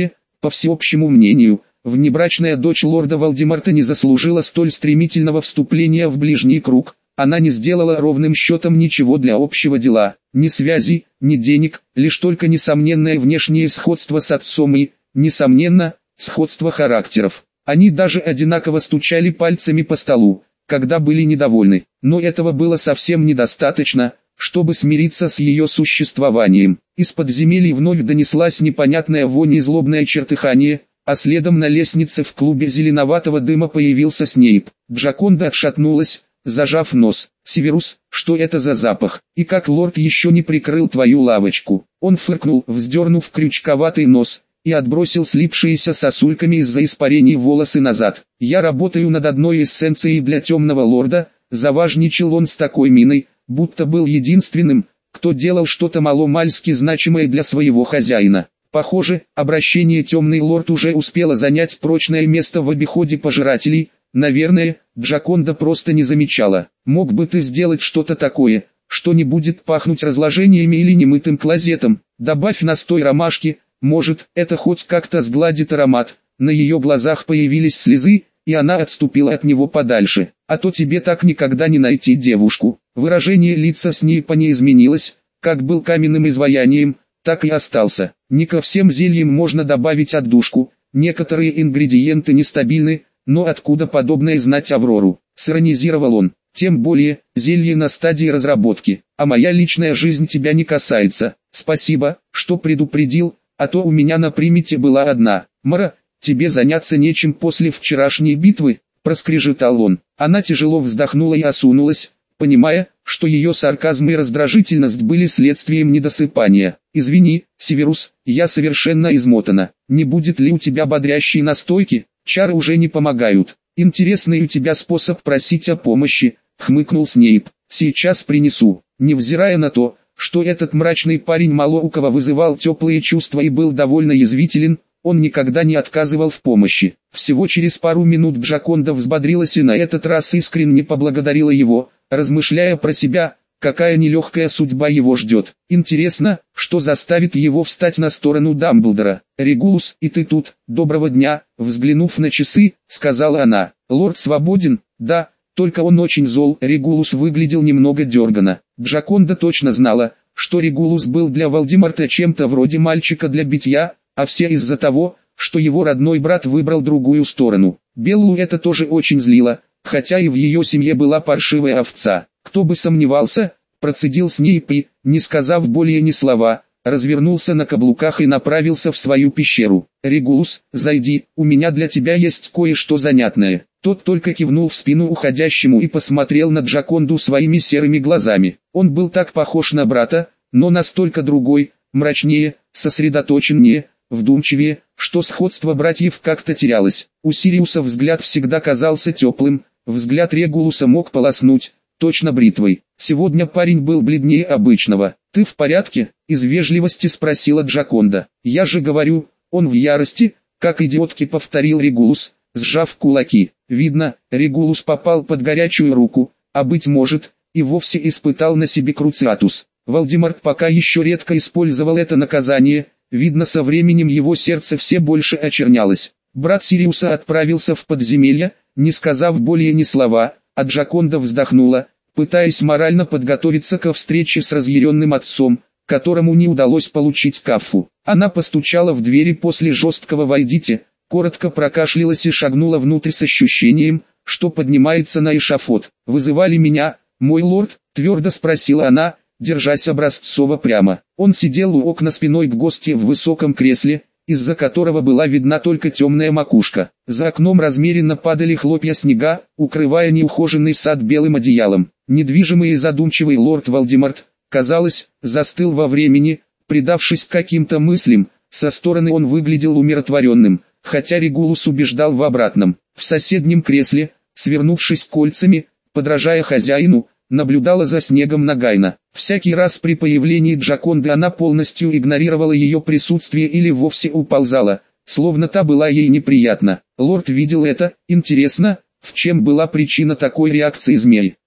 По всеобщему мнению, внебрачная дочь лорда Вальдемарта не заслужила столь стремительного вступления в ближний круг. Она не сделала ровным счетом ничего для общего дела, ни связей, ни денег, лишь только несомненное внешнее сходство с отцом и, несомненно, сходство характеров. Они даже одинаково стучали пальцами по столу, когда были недовольны, но этого было совсем недостаточно, чтобы смириться с ее существованием. Из подземелий вновь донеслась непонятная вонь и злобное чертыхание, а следом на лестнице в клубе зеленоватого дыма появился Снейп. Джаконда отшатнулась, зажав нос. «Северус, что это за запах? И как лорд еще не прикрыл твою лавочку?» Он фыркнул, вздернув крючковатый нос, и отбросил слипшиеся сосульками из-за испарений волосы назад. «Я работаю над одной эссенцией для темного лорда», заважничал он с такой миной, будто был единственным, кто делал что-то маломальски значимое для своего хозяина. Похоже, обращение «темный лорд» уже успело занять прочное место в обиходе пожирателей. Наверное, Джаконда просто не замечала. «Мог бы ты сделать что-то такое, что не будет пахнуть разложениями или немытым клозетом? Добавь настой ромашки, может, это хоть как-то сгладит аромат». На ее глазах появились слезы, и она отступила от него подальше. «А то тебе так никогда не найти девушку». Выражение лица Снейпа не изменилось, как был каменным изваянием, так и остался. Не ко всем зельям можно добавить отдушку, некоторые ингредиенты нестабильны, но откуда подобное знать Аврору? Сиронизировал он. Тем более, зелье на стадии разработки, а моя личная жизнь тебя не касается. Спасибо, что предупредил, а то у меня на примете была одна. Мара, тебе заняться нечем после вчерашней битвы, проскрежетал он. Она тяжело вздохнула и осунулась, понимая, что ее сарказм и раздражительность были следствием недосыпания. «Извини, Северус, я совершенно измотана. Не будет ли у тебя бодрящей настойки? Чары уже не помогают. Интересный у тебя способ просить о помощи», — хмыкнул Снейп. «Сейчас принесу». Невзирая на то, что этот мрачный парень мало у кого вызывал теплые чувства и был довольно язвителен, он никогда не отказывал в помощи. Всего через пару минут Джаконда взбодрилась и на этот раз искренне поблагодарила его, размышляя про себя, какая нелегкая судьба его ждет. Интересно, что заставит его встать на сторону Дамблдора. «Регулус, и ты тут, доброго дня», взглянув на часы, сказала она. «Лорд свободен?» «Да, только он очень зол». Регулус выглядел немного дергано. Джаконда точно знала, что Регулус был для Вальдемарта чем-то вроде мальчика для битья, а все из-за того, что его родной брат выбрал другую сторону. Беллу это тоже очень злило, хотя и в ее семье была паршивая овца. «Кто бы сомневался», процедил Снейп и, не сказав более ни слова, развернулся на каблуках и направился в свою пещеру. «Регулус, зайди, у меня для тебя есть кое-что занятное». Тот только кивнул в спину уходящему и посмотрел на Джаконду своими серыми глазами. Он был так похож на брата, но настолько другой, мрачнее, сосредоточеннее, вдумчивее, что сходство братьев как-то терялось. У Сириуса взгляд всегда казался теплым, взгляд Регулуса мог полоснуть, точно бритвой. Сегодня парень был бледнее обычного. «Ты в порядке?» — из вежливости спросила Джаконда. «Я же говорю, он в ярости», — как идиотки повторил Регулус, сжав кулаки. Видно, Регулус попал под горячую руку, а быть может, и вовсе испытал на себе Круциатус. Вальдемарт пока еще редко использовал это наказание, видно со временем его сердце все больше очернялось. Брат Сириуса отправился в подземелье, не сказав более ни слова, а Джаконда вздохнула, пытаясь морально подготовиться ко встрече с разъяренным отцом, которому не удалось получить кафу. Она постучала в двери после жесткого «войдите», коротко прокашлялась и шагнула внутрь с ощущением, что поднимается на эшафот. «Вызывали меня, мой лорд?» — твердо спросила она, держась образцово прямо. Он сидел у окна спиной к гостье в высоком кресле, из-за которого была видна только темная макушка. За окном размеренно падали хлопья снега, укрывая неухоженный сад белым одеялом. Недвижимый и задумчивый лорд Вальдемарт, казалось, застыл во времени, предавшись каким-то мыслям. Со стороны он выглядел умиротворенным, хотя Регулус убеждал в обратном. В соседнем кресле, свернувшись кольцами, подражая хозяину, наблюдала за снегом Нагайна. Всякий раз при появлении Джаконды она полностью игнорировала ее присутствие или вовсе уползала, словно та была ей неприятна. Лорд видел это. Интересно, в чем была причина такой реакции змей?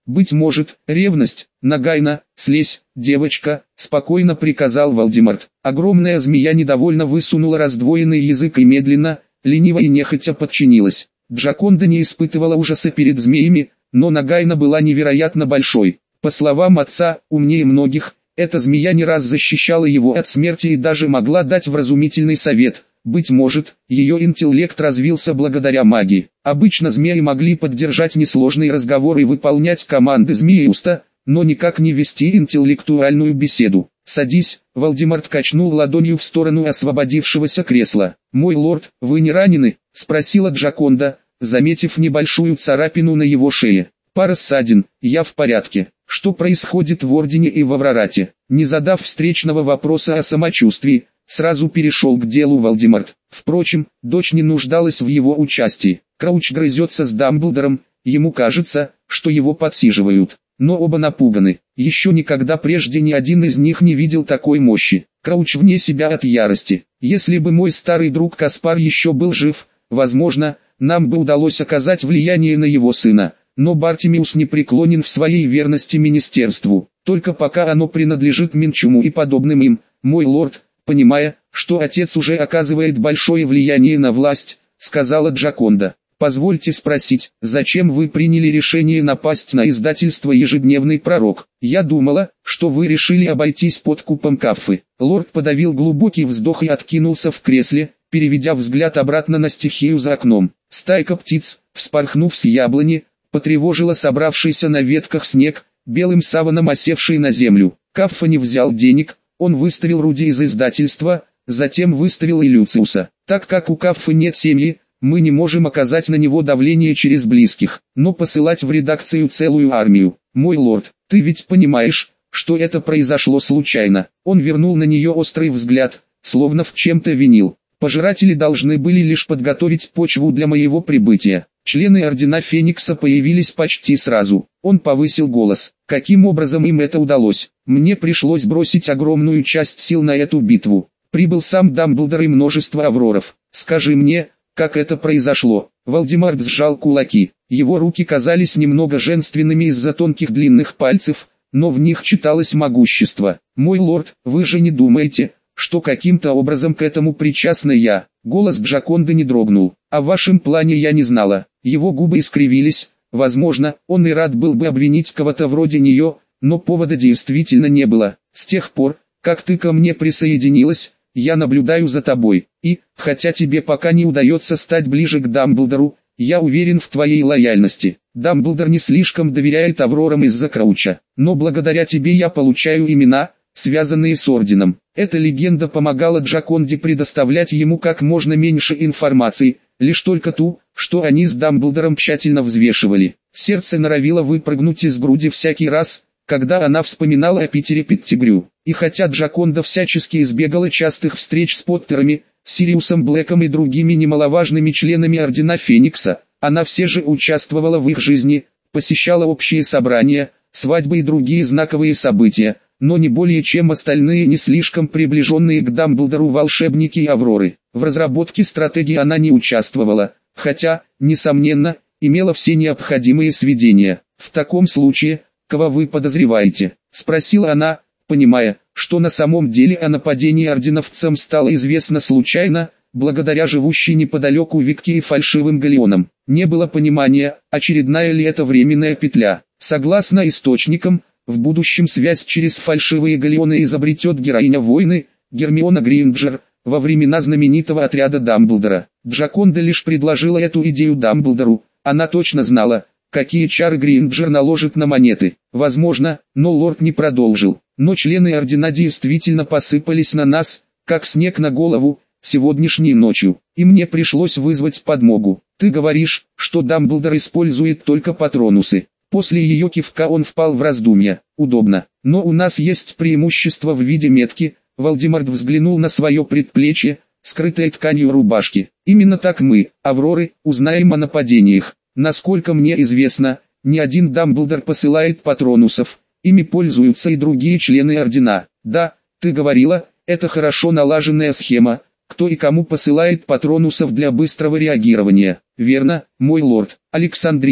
Быть может, ревность. Нагайна, слезь, девочка, спокойно приказал Вальдемарт. Огромная змея недовольно высунула раздвоенный язык и медленно, лениво и нехотя подчинилась. Джаконда не испытывала ужаса перед змеями, но Нагайна была невероятно большой. По словам отца, умнее многих, эта змея не раз защищала его от смерти и даже могла дать вразумительный совет. Быть может, ее интеллект развился благодаря магии. Обычно змеи могли поддержать несложный разговор и выполнять команды Змеиуста, но никак не вести интеллектуальную беседу. «Садись», — Вальдемарт качнул ладонью в сторону освободившегося кресла. «Мой лорд, вы не ранены?» — спросила Джаконда, заметив небольшую царапину на его шее. «Пара ссадин, я в порядке. Что происходит в Ордене и в Аврорате?» Не задав встречного вопроса о самочувствии, сразу перешел к делу Вальдемарт. Впрочем, дочь не нуждалась в его участии. Крауч грызется с Дамблдором, ему кажется, что его подсиживают. Но оба напуганы. Еще никогда прежде ни один из них не видел такой мощи. Крауч вне себя от ярости. Если бы мой старый друг Каспар еще был жив, возможно, нам бы удалось оказать влияние на его сына. Но Бартимиус не преклонен в своей верности министерству. Только пока оно принадлежит Минчуму и подобным им, мой лорд, понимая, что отец уже оказывает большое влияние на власть, сказала Джаконда. «Позвольте спросить, зачем вы приняли решение напасть на издательство «Ежедневный пророк»? Я думала, что вы решили обойтись подкупом Каффы». Лорд подавил глубокий вздох и откинулся в кресле, переведя взгляд обратно на стихию за окном. Стайка птиц, вспорхнув с яблони, потревожила собравшийся на ветках снег, белым саваном осевший на землю. Каффа не взял денег, он выставил Руди из издательства, затем выставил и Люциуса. Так как у Каффы нет семьи, мы не можем оказать на него давление через близких, но посылать в редакцию целую армию. Мой лорд, ты ведь понимаешь, что это произошло случайно. Он вернул на нее острый взгляд, словно в чем-то винил. Пожиратели должны были лишь подготовить почву для моего прибытия. Члены Ордена Феникса появились почти сразу. Он повысил голос. Каким образом им это удалось? Мне пришлось бросить огромную часть сил на эту битву. Прибыл сам Дамблдор и множество авроров. Скажи мне, как это произошло? Вальдемарт сжал кулаки. Его руки казались немного женственными из-за тонких длинных пальцев, но в них читалось могущество. Мой лорд, вы же не думаете, что каким-то образом к этому причастна я? Голос Джаконды не дрогнул. О вашем плане я не знала. Его губы искривились. Возможно, он и рад был бы обвинить кого-то вроде нее, но повода действительно не было. С тех пор, как ты ко мне присоединилась, я наблюдаю за тобой, и, хотя тебе пока не удается стать ближе к Дамблдору, я уверен в твоей лояльности. Дамблдор не слишком доверяет Аврорам из-за Крауча, но благодаря тебе я получаю имена, связанные с Орденом. Эта легенда помогала Джаконде предоставлять ему как можно меньше информации, лишь только ту, что они с Дамблдором тщательно взвешивали. Сердце норовило выпрыгнуть из груди всякий раз, когда она вспоминала о Питере Петтигрю. И хотя Джаконда всячески избегала частых встреч с Поттерами, Сириусом Блэком и другими немаловажными членами Ордена Феникса, она все же участвовала в их жизни, посещала общие собрания, свадьбы и другие знаковые события, но не более чем остальные не слишком приближенные к Дамблдору волшебники и Авроры. В разработке стратегии она не участвовала, хотя, несомненно, имела все необходимые сведения. «В таком случае, кого вы подозреваете?» – спросила она, понимая, что на самом деле о нападении орденовцам стало известно случайно, благодаря живущей неподалеку Викке и фальшивым галеонам. Не было понимания, очередная ли это временная петля. Согласно источникам, в будущем связь через фальшивые галеоны изобретет героиня войны, Гермиона Грейнджер, во времена знаменитого отряда Дамблдора. Джаконда лишь предложила эту идею Дамблдору, она точно знала, какие чары Грейнджер наложит на монеты. Возможно, но лорд не продолжил. Но члены Ордена действительно посыпались на нас, как снег на голову, сегодняшней ночью, и мне пришлось вызвать подмогу. Ты говоришь, что Дамблдор использует только патронусы. После ее кивка он впал в раздумья. Удобно. Но у нас есть преимущество в виде метки. Вальдемарт взглянул на свое предплечье, скрытое тканью рубашки. Именно так мы, Авроры, узнаем о нападениях. Насколько мне известно, ни один Дамблдор посылает патронусов. Ими пользуются и другие члены Ордена. Да, ты говорила, это хорошо налаженная схема. Кто и кому посылает патронусов для быстрого реагирования. Верно, мой лорд. Александрин,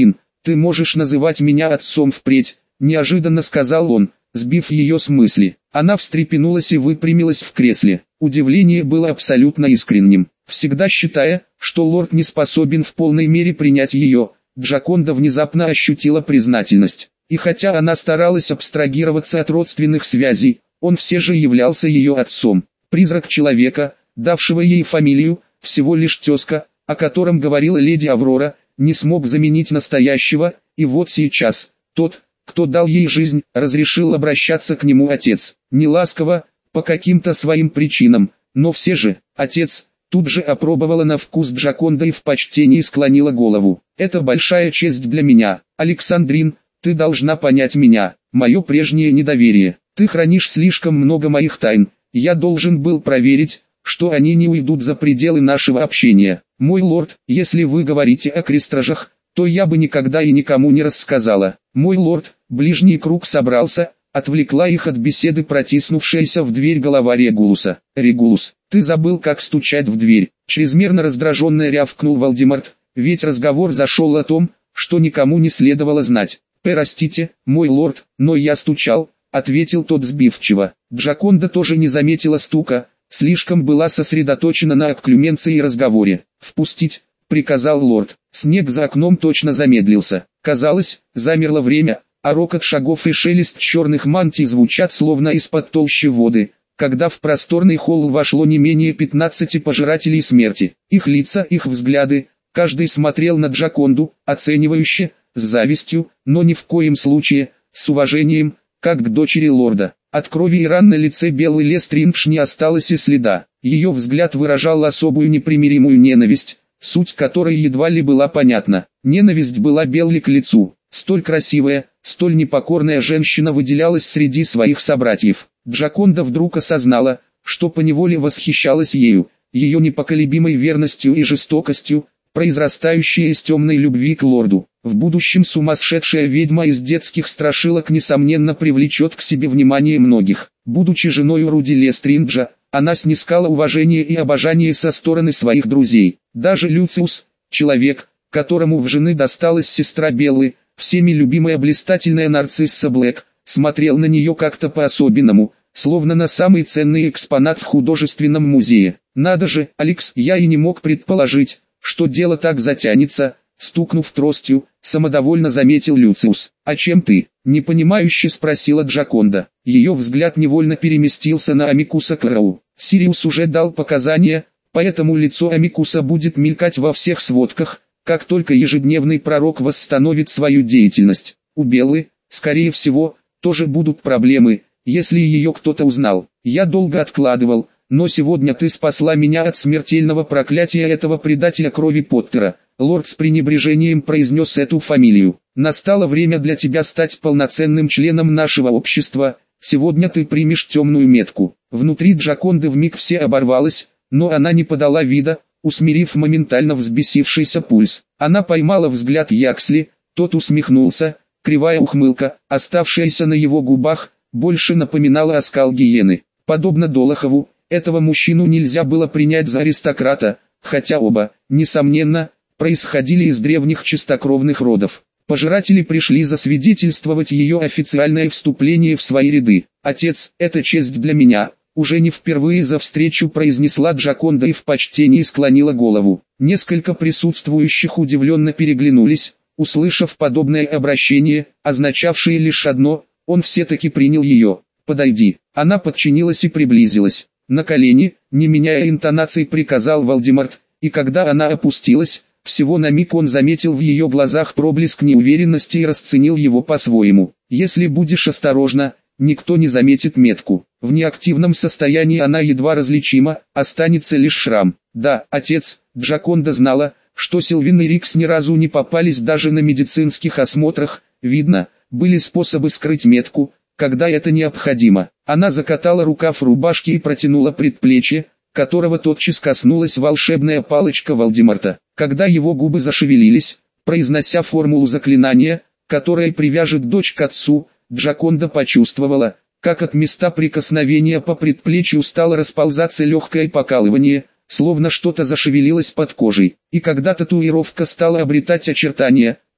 «Ты можешь называть меня отцом впредь», — неожиданно сказал он, сбив ее с мысли. Она встрепенулась и выпрямилась в кресле. Удивление было абсолютно искренним. Всегда считая, что лорд не способен в полной мере принять ее, Джаконда внезапно ощутила признательность. И хотя она старалась абстрагироваться от родственных связей, он все же являлся ее отцом. Призрак человека, давшего ей фамилию, всего лишь тезка, о котором говорила леди Аврора, не смог заменить настоящего, и вот сейчас, тот, кто дал ей жизнь, разрешил обращаться к нему отец. Не ласково, по каким-то своим причинам, но все же, отец, тут же опробовала на вкус Джаконда и в почтении склонила голову. «Это большая честь для меня, Александрин, ты должна понять меня, мое прежнее недоверие. Ты хранишь слишком много моих тайн, я должен был проверить, что они не уйдут за пределы нашего общения. Мой лорд, если вы говорите о крестражах, то я бы никогда и никому не рассказала. Мой лорд, ближний круг собрался», отвлекла их от беседы протиснувшаяся в дверь голова Регулуса. «Регулус, ты забыл, как стучать в дверь», чрезмерно раздраженно рявкнул Вальдемарт, ведь разговор зашел о том, что никому не следовало знать. «Простите, мой лорд, но я стучал», ответил тот сбивчиво. Джаконда тоже не заметила стука, слишком была сосредоточена на окклюменции и разговоре. «Впустить», приказал лорд. Снег за окном точно замедлился. Казалось, замерло время, а рокот шагов и шелест черных мантий звучат словно из-под толщи воды, когда в просторный холл вошло не менее пятнадцати пожирателей смерти. Их лица, их взгляды, каждый смотрел на Джаконду, оценивающе, с завистью, но ни в коем случае, с уважением, как к дочери лорда. От крови и ран на лице белой Лестрингш не осталось и следа. Ее взгляд выражал особую непримиримую ненависть, суть которой едва ли была понятна. Ненависть была белой к лицу. Столь красивая, столь непокорная женщина выделялась среди своих собратьев. Джаконда вдруг осознала, что поневоле восхищалась ею, ее непоколебимой верностью и жестокостью, произрастающей из темной любви к лорду. В будущем сумасшедшая ведьма из детских страшилок несомненно привлечет к себе внимание многих. Будучи женой Руди Лестринджа, она снискала уважение и обожание со стороны своих друзей. Даже Люциус, человек, которому в жены досталась сестра Беллы, всеми любимая блистательная нарцисса Блэк, смотрел на нее как-то по-особенному, словно на самый ценный экспонат в художественном музее. «Надо же, Алекс, я и не мог предположить, что дело так затянется», стукнув тростью, самодовольно заметил Люциус. «А чем ты?» — непонимающе спросила Джаконда. Ее взгляд невольно переместился на Амикуса Кроу. Сириус уже дал показания, поэтому лицо Амикуса будет мелькать во всех сводках, как только ежедневный пророк восстановит свою деятельность. У Беллы, скорее всего, тоже будут проблемы, если ее кто-то узнал. Я долго откладывал, но сегодня ты спасла меня от смертельного проклятия этого предателя крови Поттера. Лорд с пренебрежением произнес эту фамилию. Настало время для тебя стать полноценным членом нашего общества. Сегодня ты примешь темную метку. Внутри Джаконды вмиг все оборвалось, но она не подала вида, усмирив моментально взбесившийся пульс. Она поймала взгляд Яксли, тот усмехнулся, кривая ухмылка, оставшаяся на его губах, больше напоминала оскал гиены. Подобно Долохову, этого мужчину нельзя было принять за аристократа, хотя оба, несомненно, происходили из древних чистокровных родов. Пожиратели пришли засвидетельствовать ее официальное вступление в свои ряды. «Отец, это честь для меня», уже не впервые за встречу произнесла Джаконда и в почтении склонила голову. Несколько присутствующих удивленно переглянулись, услышав подобное обращение, означавшее лишь одно: он все-таки принял ее. «Подойди». Она подчинилась и приблизилась. На колени, не меняя интонаций, приказал Вальдемарт, и когда она опустилась, всего на миг он заметил в ее глазах проблеск неуверенности и расценил его по-своему. «Если будешь осторожна, никто не заметит метку. В неактивном состоянии она едва различима, останется лишь шрам». «Да, отец», Джаконда знала, что Сильвин и Рикс ни разу не попались даже на медицинских осмотрах, видно, были способы скрыть метку, когда это необходимо. Она закатала рукав рубашки и протянула предплечье, которого тотчас коснулась волшебная палочка Вальдемарта. Когда его губы зашевелились, произнося формулу заклинания, которая привяжет дочь к отцу, Джаконда почувствовала, как от места прикосновения по предплечью стало расползаться легкое покалывание, словно что-то зашевелилось под кожей. И когда татуировка стала обретать очертания,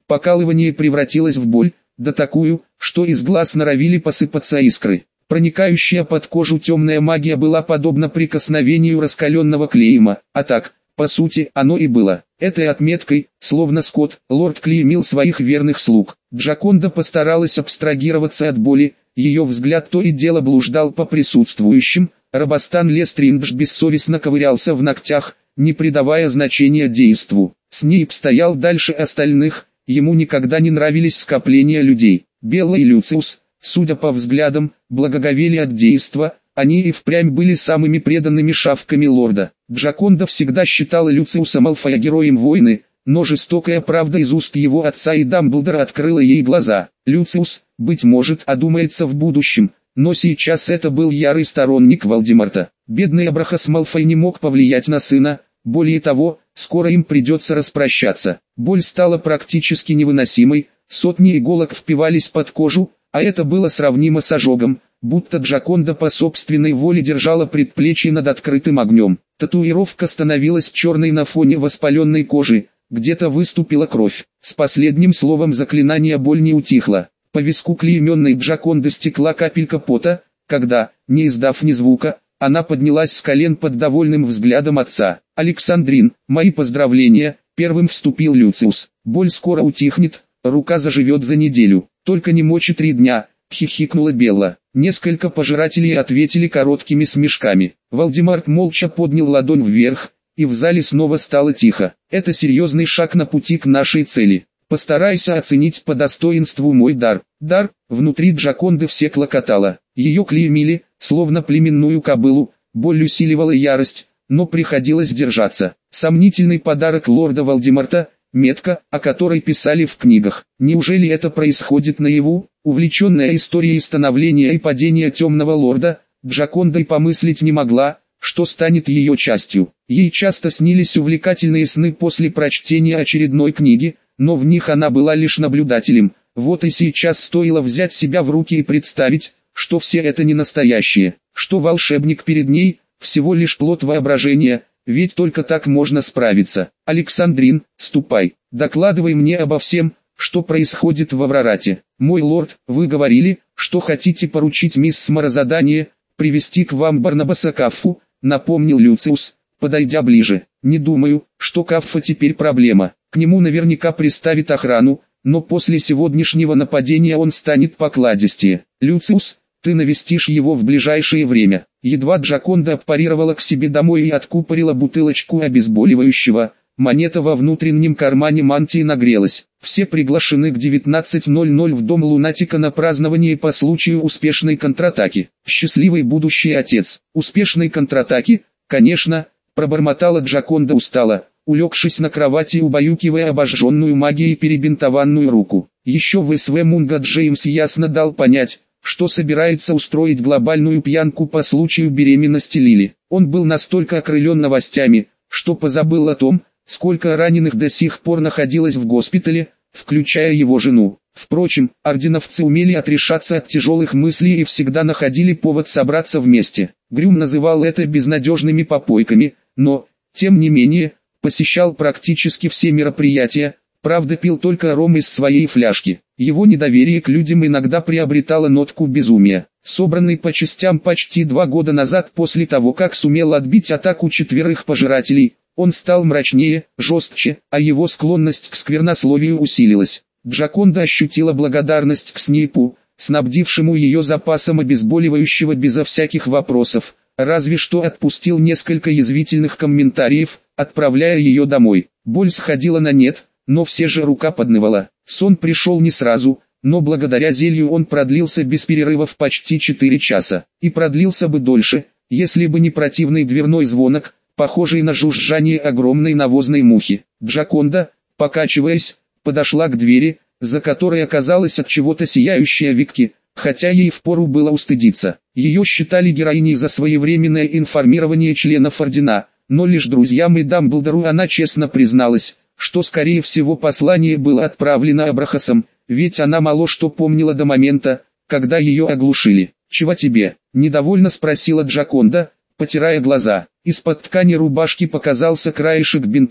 Покалывание превратилось в боль, да такую, что из глаз норовили посыпаться искры. Проникающая под кожу темная магия была подобна прикосновению раскаленного клейма, а так, по сути, оно и было. Этой отметкой, словно скот, лорд клеймил своих верных слуг. Джаконда постаралась абстрагироваться от боли, ее взгляд то и дело блуждал по присутствующим. Робостан Лестриндж бессовестно ковырялся в ногтях, не придавая значения действу. Снейп стоял дальше остальных, ему никогда не нравились скопления людей. Белла и Люциус, судя по взглядам, благоговели от действа, они и впрямь были самыми преданными шавками лорда. Джаконда всегда считала Люциуса Малфоя героем войны, но жестокая правда из уст его отца и Дамблдора открыла ей глаза. Люциус, быть может, одумается в будущем, но сейчас это был ярый сторонник Волдеморта. Бедный Абрахас Малфой не мог повлиять на сына, более того, скоро им придется распрощаться. Боль стала практически невыносимой, сотни иголок впивались под кожу, а это было сравнимо с ожогом, будто Джаконда по собственной воле держала предплечье над открытым огнем. Татуировка становилась черной на фоне воспаленной кожи, где-то выступила кровь. С последним словом заклинания боль не утихла. По виску клейменной Джаконды стекла капелька пота, когда, не издав ни звука, она поднялась с колен под довольным взглядом отца. «Александрин, мои поздравления», — первым вступил Люциус. «Боль скоро утихнет, рука заживет за неделю. Только не мочи три дня», — хихикнула Белла. Несколько пожирателей ответили короткими смешками. Волдеморт молча поднял ладонь вверх, и в зале снова стало тихо. «Это серьезный шаг на пути к нашей цели. Постарайся оценить по достоинству мой дар». Дар, внутри Джаконды все клокотало. Ее клеймили, словно племенную кобылу, боль усиливала ярость, но приходилось держаться. Сомнительный подарок лорда Волдеморта, метка, о которой писали в книгах. Неужели это происходит наяву? Увлеченная историей становления и падения темного лорда, Джаконда и помыслить не могла, что станет ее частью. Ей часто снились увлекательные сны после прочтения очередной книги, но в них она была лишь наблюдателем. Вот и сейчас стоило взять себя в руки и представить, что все это не настоящее, что волшебник перед ней – всего лишь плод воображения, ведь только так можно справиться. «Александрин, ступай, докладывай мне обо всем, что происходит в Аврорате. Мой лорд, вы говорили, что хотите поручить мисс Смара задание, привести к вам Барнабаса Каффу», напомнил Люциус, подойдя ближе. «Не думаю, что Каффа теперь проблема. К нему наверняка приставит охрану, но после сегодняшнего нападения он станет покладистее. Люциус, ты навестишь его в ближайшее время». Едва Джаконда аппарировала к себе домой и откупорила бутылочку обезболивающего, монета во внутреннем кармане мантии нагрелась. Все приглашены к девятнадцати ноль-ноль в дом лунатика на празднование по случаю успешной контратаки. Счастливый будущий отец. Успешной контратаки, конечно, пробормотала Джаконда устало, улегшись на кровати и убаюкивая обожженную магией перебинтованную руку. Еще в СВ Мунга Джеймс ясно дал понять, что собирается устроить глобальную пьянку по случаю беременности Лили. Он был настолько окрылен новостями, что позабыл о том, сколько раненых до сих пор находилось в госпитале, включая его жену. Впрочем, орденовцы умели отрешаться от тяжелых мыслей и всегда находили повод собраться вместе. Грюм называл это безнадежными попойками, но, тем не менее, посещал практически все мероприятия, правда пил только ром из своей фляжки. Его недоверие к людям иногда приобретало нотку безумия. Собранный по частям почти два года назад после того, как сумел отбить атаку четверых пожирателей, он стал мрачнее, жестче, а его склонность к сквернословию усилилась. Джаконда ощутила благодарность к Снейпу, снабдившему ее запасом обезболивающего безо всяких вопросов, разве что отпустил несколько язвительных комментариев, отправляя ее домой. Боль сходила на нет, но все же рука поднывала. Сон пришел не сразу, но благодаря зелью он продлился без перерывов почти четыре часа. И продлился бы дольше, если бы не противный дверной звонок, похожий на жужжание огромной навозной мухи. Джаконда, покачиваясь, подошла к двери, за которой оказалась от чего-то сияющая Викки, хотя ей впору было устыдиться. Ее считали героиней за своевременное информирование членов Ордена, но лишь друзьям и Дамблдору она честно призналась, что скорее всего послание было отправлено Абрахасом, ведь она мало что помнила до момента, когда ее оглушили. «Чего тебе?» – недовольно спросила Джаконда, потирая глаза. Из-под ткани рубашки показался краешек бинта,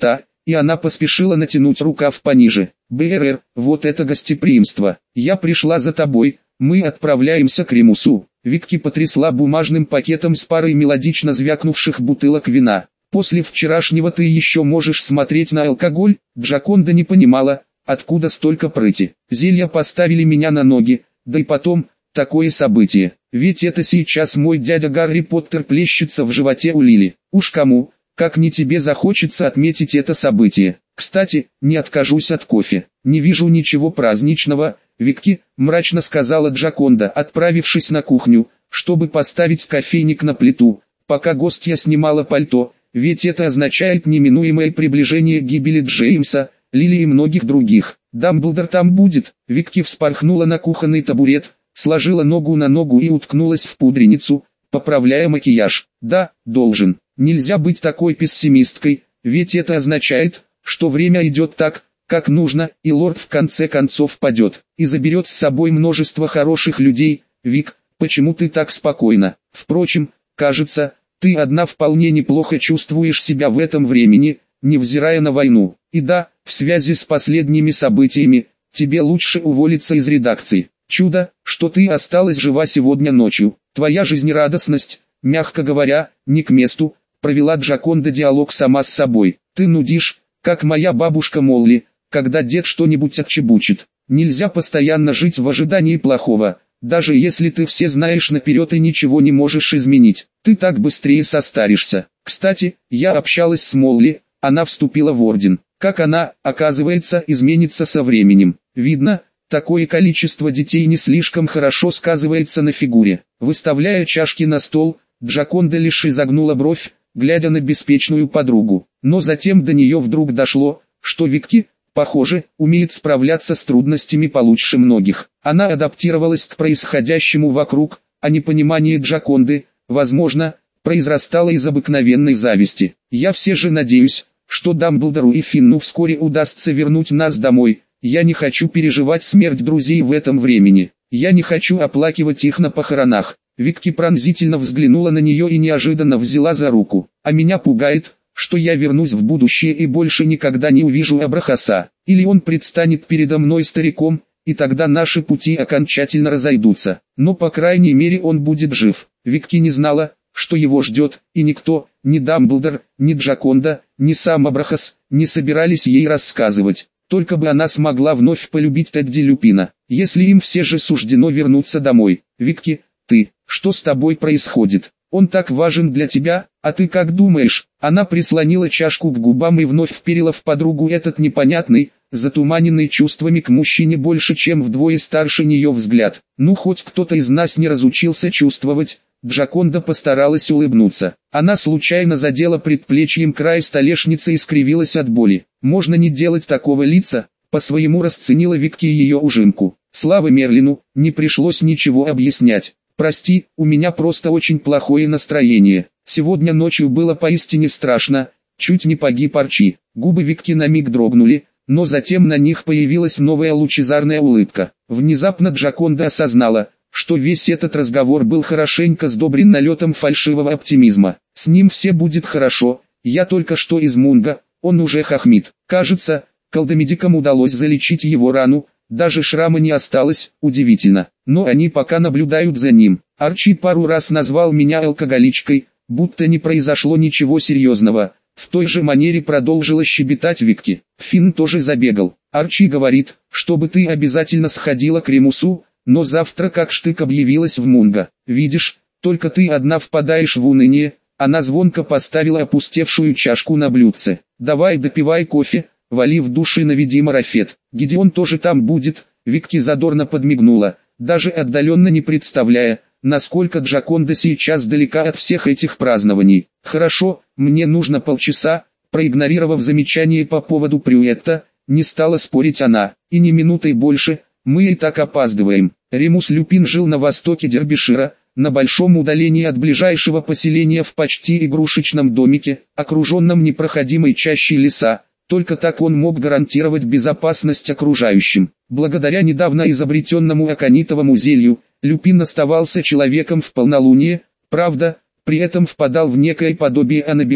и она поспешила натянуть рукав пониже. «БРР, вот это гостеприимство! Я пришла за тобой, мы отправляемся к Ремусу». Викки потрясла бумажным пакетом с парой мелодично звякнувших бутылок вина. «После вчерашнего ты еще можешь смотреть на алкоголь?» Джаконда не понимала, откуда столько прыти. «Зелья поставили меня на ноги, да и потом, такое событие. Ведь это сейчас мой дядя Гарри Поттер плещется в животе у Лили. Уж кому, как не тебе захочется отметить это событие. Кстати, не откажусь от кофе. Не вижу ничего праздничного, Викки», мрачно сказала Джаконда, отправившись на кухню, чтобы поставить кофейник на плиту, пока гостья снимала пальто, ведь это означает неминуемое приближение гибели Джеймса, Лили и многих других. «Дамблдор там будет». Викки вспорхнула на кухонный табурет, сложила ногу на ногу и уткнулась в пудреницу, поправляя макияж. «Да, должен. Нельзя быть такой пессимисткой, ведь это означает, что время идет так, как нужно, и лорд в конце концов падет, и заберет с собой множество хороших людей. Вик, почему ты так спокойна? Впрочем, кажется, ты одна вполне неплохо чувствуешь себя в этом времени, невзирая на войну. И да, в связи с последними событиями, тебе лучше уволиться из редакции. Чудо, что ты осталась жива сегодня ночью. Твоя жизнерадостность, мягко говоря, не к месту», провела Джаконда диалог сама с собой. «Ты нудишь, как моя бабушка Молли, когда дед что-нибудь отчебучит. Нельзя постоянно жить в ожидании плохого, даже если ты все знаешь наперед и ничего не можешь изменить. Ты так быстрее состаришься. Кстати, я общалась с Молли, она вступила в орден. Как она, оказывается, изменится со временем. Видно, такое количество детей не слишком хорошо сказывается на фигуре». Выставляя чашки на стол, Джаконда лишь изогнула бровь, глядя на беспечную подругу. Но затем до нее вдруг дошло, что Викки, похоже, умеет справляться с трудностями получше многих. Она адаптировалась к происходящему вокруг, а непонимание Джаконды, возможно, произрастало из обыкновенной зависти. «Я все же надеюсь, что Дамблдору и Финну вскоре удастся вернуть нас домой. Я не хочу переживать смерть друзей в этом времени. Я не хочу оплакивать их на похоронах». Викки пронзительно взглянула на нее и неожиданно взяла за руку. «А меня пугает, что я вернусь в будущее и больше никогда не увижу Абрахаса. Или он предстанет передо мной стариком, и тогда наши пути окончательно разойдутся. Но по крайней мере он будет жив». Викки не знала, что его ждет, и никто, ни Дамблдор, ни Джаконда, ни сам Абрахас, не собирались ей рассказывать. Только бы она смогла вновь полюбить Тедди Люпина, если им все же суждено вернуться домой. «Викки, ты, что с тобой происходит? Он так важен для тебя, а ты как думаешь?» Она прислонила чашку к губам и вновь вперила в подругу этот непонятный, затуманенный чувствами к мужчине больше чем вдвое старше нее взгляд. «Ну хоть кто-то из нас не разучился чувствовать». Джаконда постаралась улыбнуться. Она случайно задела предплечьем край столешницы и скривилась от боли. «Можно не делать такого лица», по-своему расценила Викки ее ужимку. Слава Мерлину, не пришлось ничего объяснять. «Прости, у меня просто очень плохое настроение. Сегодня ночью было поистине страшно, чуть не погиб Арчи». Губы Викки на миг дрогнули, но затем на них появилась новая лучезарная улыбка. Внезапно Джаконда осознала, что весь этот разговор был хорошенько сдобрен налетом фальшивого оптимизма. «С ним все будет хорошо, я только что из Мунга, он уже хохмит. Кажется, колдомедикам удалось залечить его рану, даже шрама не осталось, удивительно. Но они пока наблюдают за ним. Арчи пару раз назвал меня алкоголичкой, будто не произошло ничего серьезного». В той же манере продолжила щебетать Викки. «Финн тоже забегал. Арчи говорит, чтобы ты обязательно сходила к Ремусу, но завтра как штык объявилась в Мунго. Видишь, только ты одна впадаешь в уныние». Она звонко поставила опустевшую чашку на блюдце. «Давай допивай кофе, вали в душ и наведи марафет. Гидеон тоже там будет». Викки задорно подмигнула, даже отдаленно не представляя, насколько Джаконда сейчас далека от всех этих празднований. «Хорошо, мне нужно полчаса», проигнорировав замечание по поводу Прюетта, не стала спорить она, «и ни минутой больше, мы и так опаздываем». Ремус Люпин жил на востоке Дербишира, на большом удалении от ближайшего поселения в почти игрушечном домике, окруженном непроходимой чащей леса. Только так он мог гарантировать безопасность окружающим. Благодаря недавно изобретенному аконитовому зелью, Люпин оставался человеком в полнолуние, правда, при этом впадал в некое подобие анабиоза,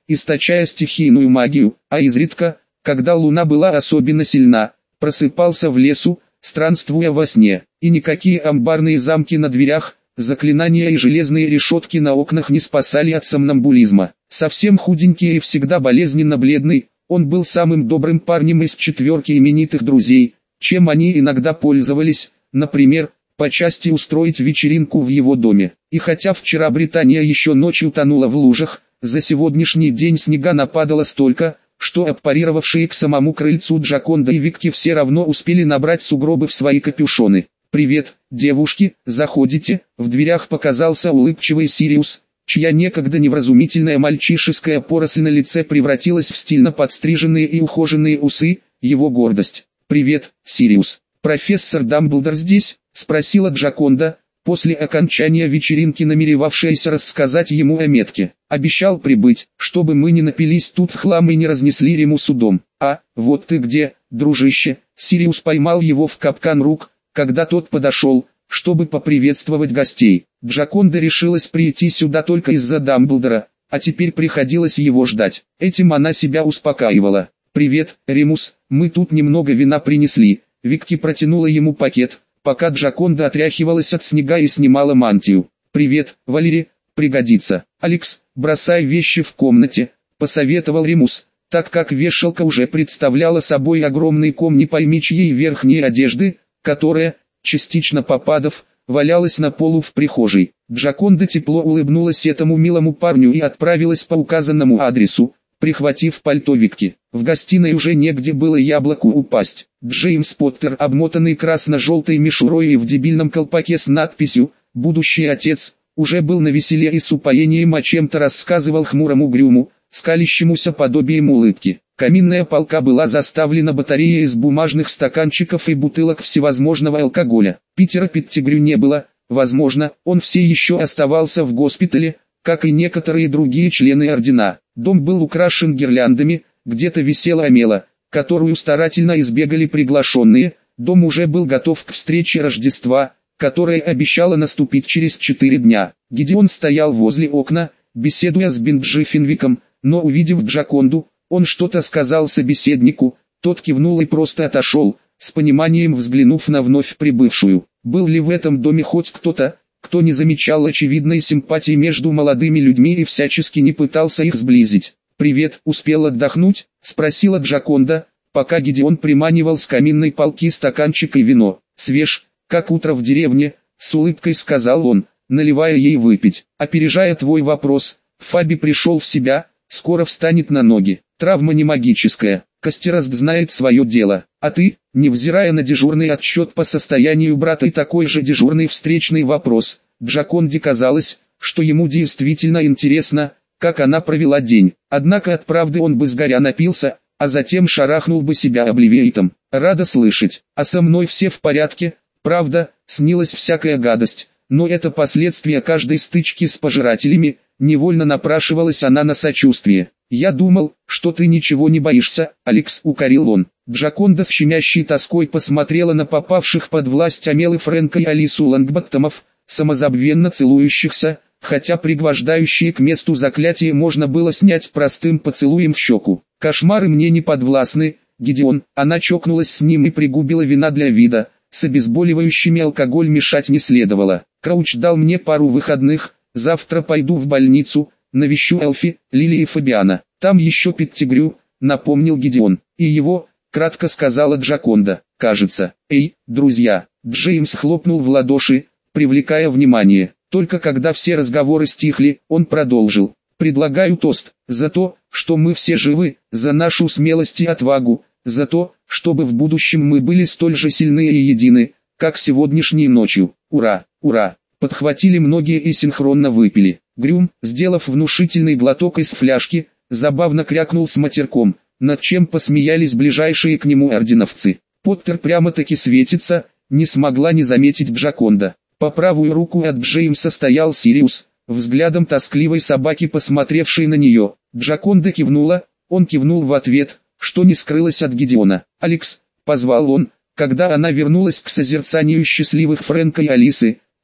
источая стихийную магию, а изредка, когда луна была особенно сильна, просыпался в лесу, странствуя во сне, и никакие амбарные замки на дверях, заклинания и железные решетки на окнах не спасали от сомнамбулизма. Совсем худенький и всегда болезненно бледный, он был самым добрым парнем из четверки именитых друзей, чем они иногда пользовались, например, по части устроить вечеринку в его доме. И хотя вчера Британия еще ночью тонула в лужах, за сегодняшний день снега нападало столько, что аппарировавшие к самому крыльцу Джаконда и Викки все равно успели набрать сугробы в свои капюшоны. «Привет, девушки, заходите?» В дверях показался улыбчивый Сириус, чья некогда невразумительная мальчишеская поросль на лице превратилась в стильно подстриженные и ухоженные усы, его гордость. «Привет, Сириус. Профессор Дамблдор здесь?» — спросила Джаконда, после окончания вечеринки намеревавшаяся рассказать ему о метке. «Обещал прибыть, чтобы мы не напились тут в хлам и не разнесли Ремусу дом. А, вот ты где, дружище!» Сириус поймал его в капкан рук, когда тот подошел, чтобы поприветствовать гостей. Джаконда решилась прийти сюда только из-за Дамблдора, а теперь приходилось его ждать. Этим она себя успокаивала. «Привет, Ремус, мы тут немного вина принесли». Викки протянула ему пакет, пока Джаконда отряхивалась от снега и снимала мантию. «Привет, Валери, пригодится». «Алекс, бросай вещи в комнате», — посоветовал Ремус, так как вешалка уже представляла собой огромный ком не пойми чьей верхней одежды, которая, частично попадав, валялась на полу в прихожей. Джаконда тепло улыбнулась этому милому парню и отправилась по указанному адресу, прихватив пальто Викки. В гостиной уже негде было яблоку упасть. Джеймс Поттер, обмотанный красно-желтой мишурой и в дебильном колпаке с надписью «Будущий отец», уже был навеселе и с упоением о чем-то рассказывал хмурому Грюму, скалящемуся подобием улыбки. Каминная полка была заставлена батареей из бумажных стаканчиков и бутылок всевозможного алкоголя. Питера Петтигрю не было, возможно, он все еще оставался в госпитале, как и некоторые другие члены ордена. Дом был украшен гирляндами, где-то висела омела, которую старательно избегали приглашенные. Дом уже был готов к встрече Рождества, которая обещала наступить через четыре дня. Гидеон стоял возле окна, беседуя с Бинджи Финвиком, но увидев Джаконду, он что-то сказал собеседнику, тот кивнул и просто отошел, с пониманием взглянув на вновь прибывшую. Был ли в этом доме хоть кто-то, кто не замечал очевидной симпатии между молодыми людьми и всячески не пытался их сблизить? «Привет, успел отдохнуть?» — спросила Джаконда, пока Гидеон приманивал с каминной полки стаканчик и вино. «Свеж, как утро в деревне», — с улыбкой сказал он, наливая ей выпить. «Опережая твой вопрос, Фаби пришел в себя, скоро встанет на ноги. Травма не магическая, Костерост знает свое дело. А ты, невзирая на дежурный отчет по состоянию брата и такой же дежурный встречный вопрос, Джаконде казалось, что ему действительно интересно, как она провела день. Однако от правды он бы сгоря напился, а затем шарахнул бы себя обливейтом. Рада слышать, а со мной все в порядке, правда, снилась всякая гадость, но это последствия каждой стычки с пожирателями, невольно напрашивалась она на сочувствие. «Я думал, что ты ничего не боишься, Алекс», — укорил он. Джаконда с щемящей тоской посмотрела на попавших под власть Амелы Фрэнка и Алису Лонгботтомов, самозабвенно целующихся, хотя пригвождающие к месту заклятие можно было снять простым поцелуем в щеку. «Кошмары мне не подвластны, Гидеон». Она чокнулась с ним и пригубила вина для вида, с обезболивающими алкоголь мешать не следовало. «Крауч дал мне пару выходных, завтра пойду в больницу, навещу Элфи, Лили и Фабиана. Там еще Петтигрю», — напомнил Гидеон. «И его», — кратко сказала Джаконда, — «кажется». «Эй, друзья!» Джеймс хлопнул в ладоши, привлекая внимание. Только когда все разговоры стихли, он продолжил. «Предлагаю тост, за то, что мы все живы, за нашу смелость и отвагу, за то, чтобы в будущем мы были столь же сильны и едины, как сегодняшней ночью. Ура, ура!» Подхватили многие и синхронно выпили. Грюм, сделав внушительный глоток из фляжки, забавно крякнул с матерком, над чем посмеялись ближайшие к нему орденовцы. Поттер прямо-таки светится, не смогла не заметить Джаконда. По правую руку от Джеймса стоял Сириус, взглядом тоскливой собаки посмотревшей на нее. Джаконда кивнула, он кивнул в ответ, что не скрылось от Гидеона. «Алекс», — позвал он, когда она вернулась к созерцанию счастливых Фрэнка и Алисы,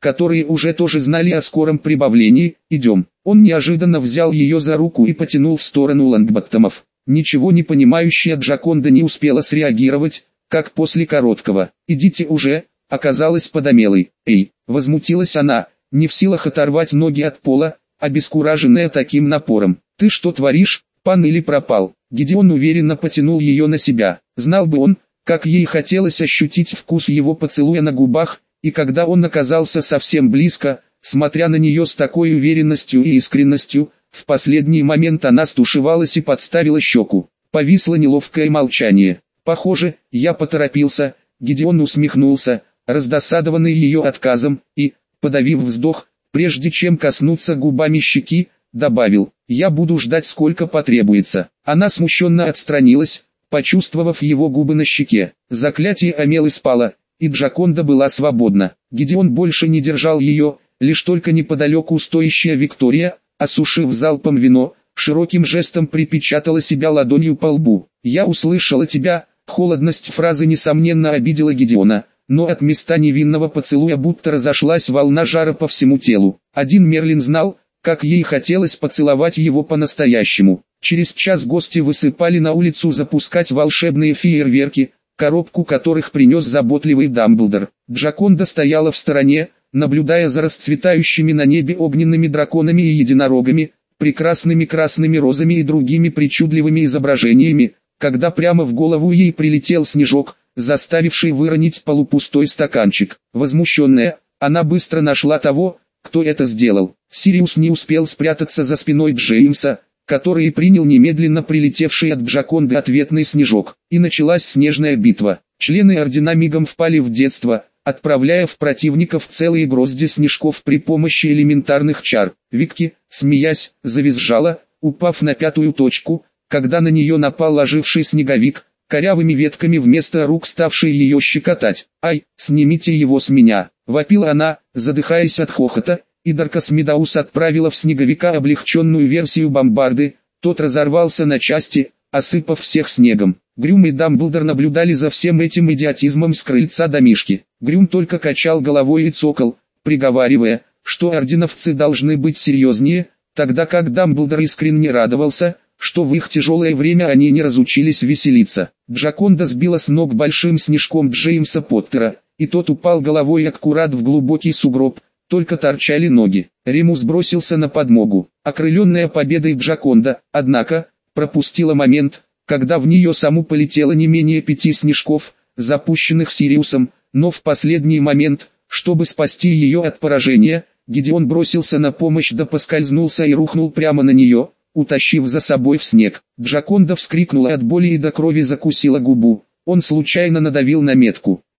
которые уже тоже знали о скором прибавлении. «Идем». Он неожиданно взял ее за руку и потянул в сторону Лонгботтомов. Ничего не понимающая Джаконда не успела среагировать, как после короткого «идите уже» оказалась подомелой. «Эй!» — возмутилась она, не в силах оторвать ноги от пола, обескураженная таким напором. «Ты что творишь, пан или пропал?» Гидеон уверенно потянул ее на себя. Знал бы он, как ей хотелось ощутить вкус его поцелуя на губах, и когда он оказался совсем близко, смотря на нее с такой уверенностью и искренностью, в последний момент она стушевалась и подставила щеку. Повисло неловкое молчание. «Похоже, я поторопился», — Гидеон усмехнулся, раздосадованный ее отказом, и, подавив вздох, прежде чем коснуться губами щеки, добавил: «Я буду ждать сколько потребуется». Она смущенно отстранилась, почувствовав его губы на щеке. Заклятие Амелы спало, и Джаконда была свободна. Гидеон больше не держал ее, лишь только неподалеку стоящая Виктория, осушив залпом вино, широким жестом припечатала себя ладонью по лбу. «Я услышала тебя». Холодность фразы несомненно обидела Гидеона, но от места невинного поцелуя будто разошлась волна жара по всему телу. Один Мерлин знал, как ей хотелось поцеловать его по-настоящему. Через час гости высыпали на улицу запускать волшебные фейерверки, коробку которых принес заботливый Дамблдор. Джаконда стояла в стороне, наблюдая за расцветающими на небе огненными драконами и единорогами, прекрасными красными розами и другими причудливыми изображениями, когда прямо в голову ей прилетел снежок, заставивший выронить полупустой стаканчик. Возмущенная, она быстро нашла того, кто это сделал. Сириус не успел спрятаться за спиной Джеймса, который и принял немедленно прилетевший от Джаконды ответный снежок. И началась снежная битва. Члены Ордена мигом впали в детство, отправляя в противников целые грозди снежков при помощи элементарных чар. Викки, смеясь, завизжала, упав на пятую точку, когда на нее напал оживший снеговик, корявыми ветками вместо рук ставший ее щекотать. «Ай, снимите его с меня!» — вопила она, задыхаясь от хохота, и Даркас Медаус отправила в снеговика облегченную версию бомбарды, тот разорвался на части, осыпав всех снегом. Грюм и Дамблдор наблюдали за всем этим идиотизмом с крыльца домишки. Грюм только качал головой и цокал, приговаривая, что орденовцы должны быть серьезнее, тогда как Дамблдор искренне радовался, что в их тяжелое время они не разучились веселиться. Джаконда сбила с ног большим снежком Джеймса Поттера, и тот упал головой аккурат в глубокий сугроб, только торчали ноги. Ремус бросился на подмогу. Окрыленная победой Джаконда, однако, пропустила момент, когда в нее саму полетело не менее пяти снежков, запущенных Сириусом, но в последний момент, чтобы спасти ее от поражения, Гидеон бросился на помощь да поскользнулся и рухнул прямо на нее, утащив за собой в снег. Джаконда вскрикнула от боли и до крови закусила губу. Он случайно надавил на метку.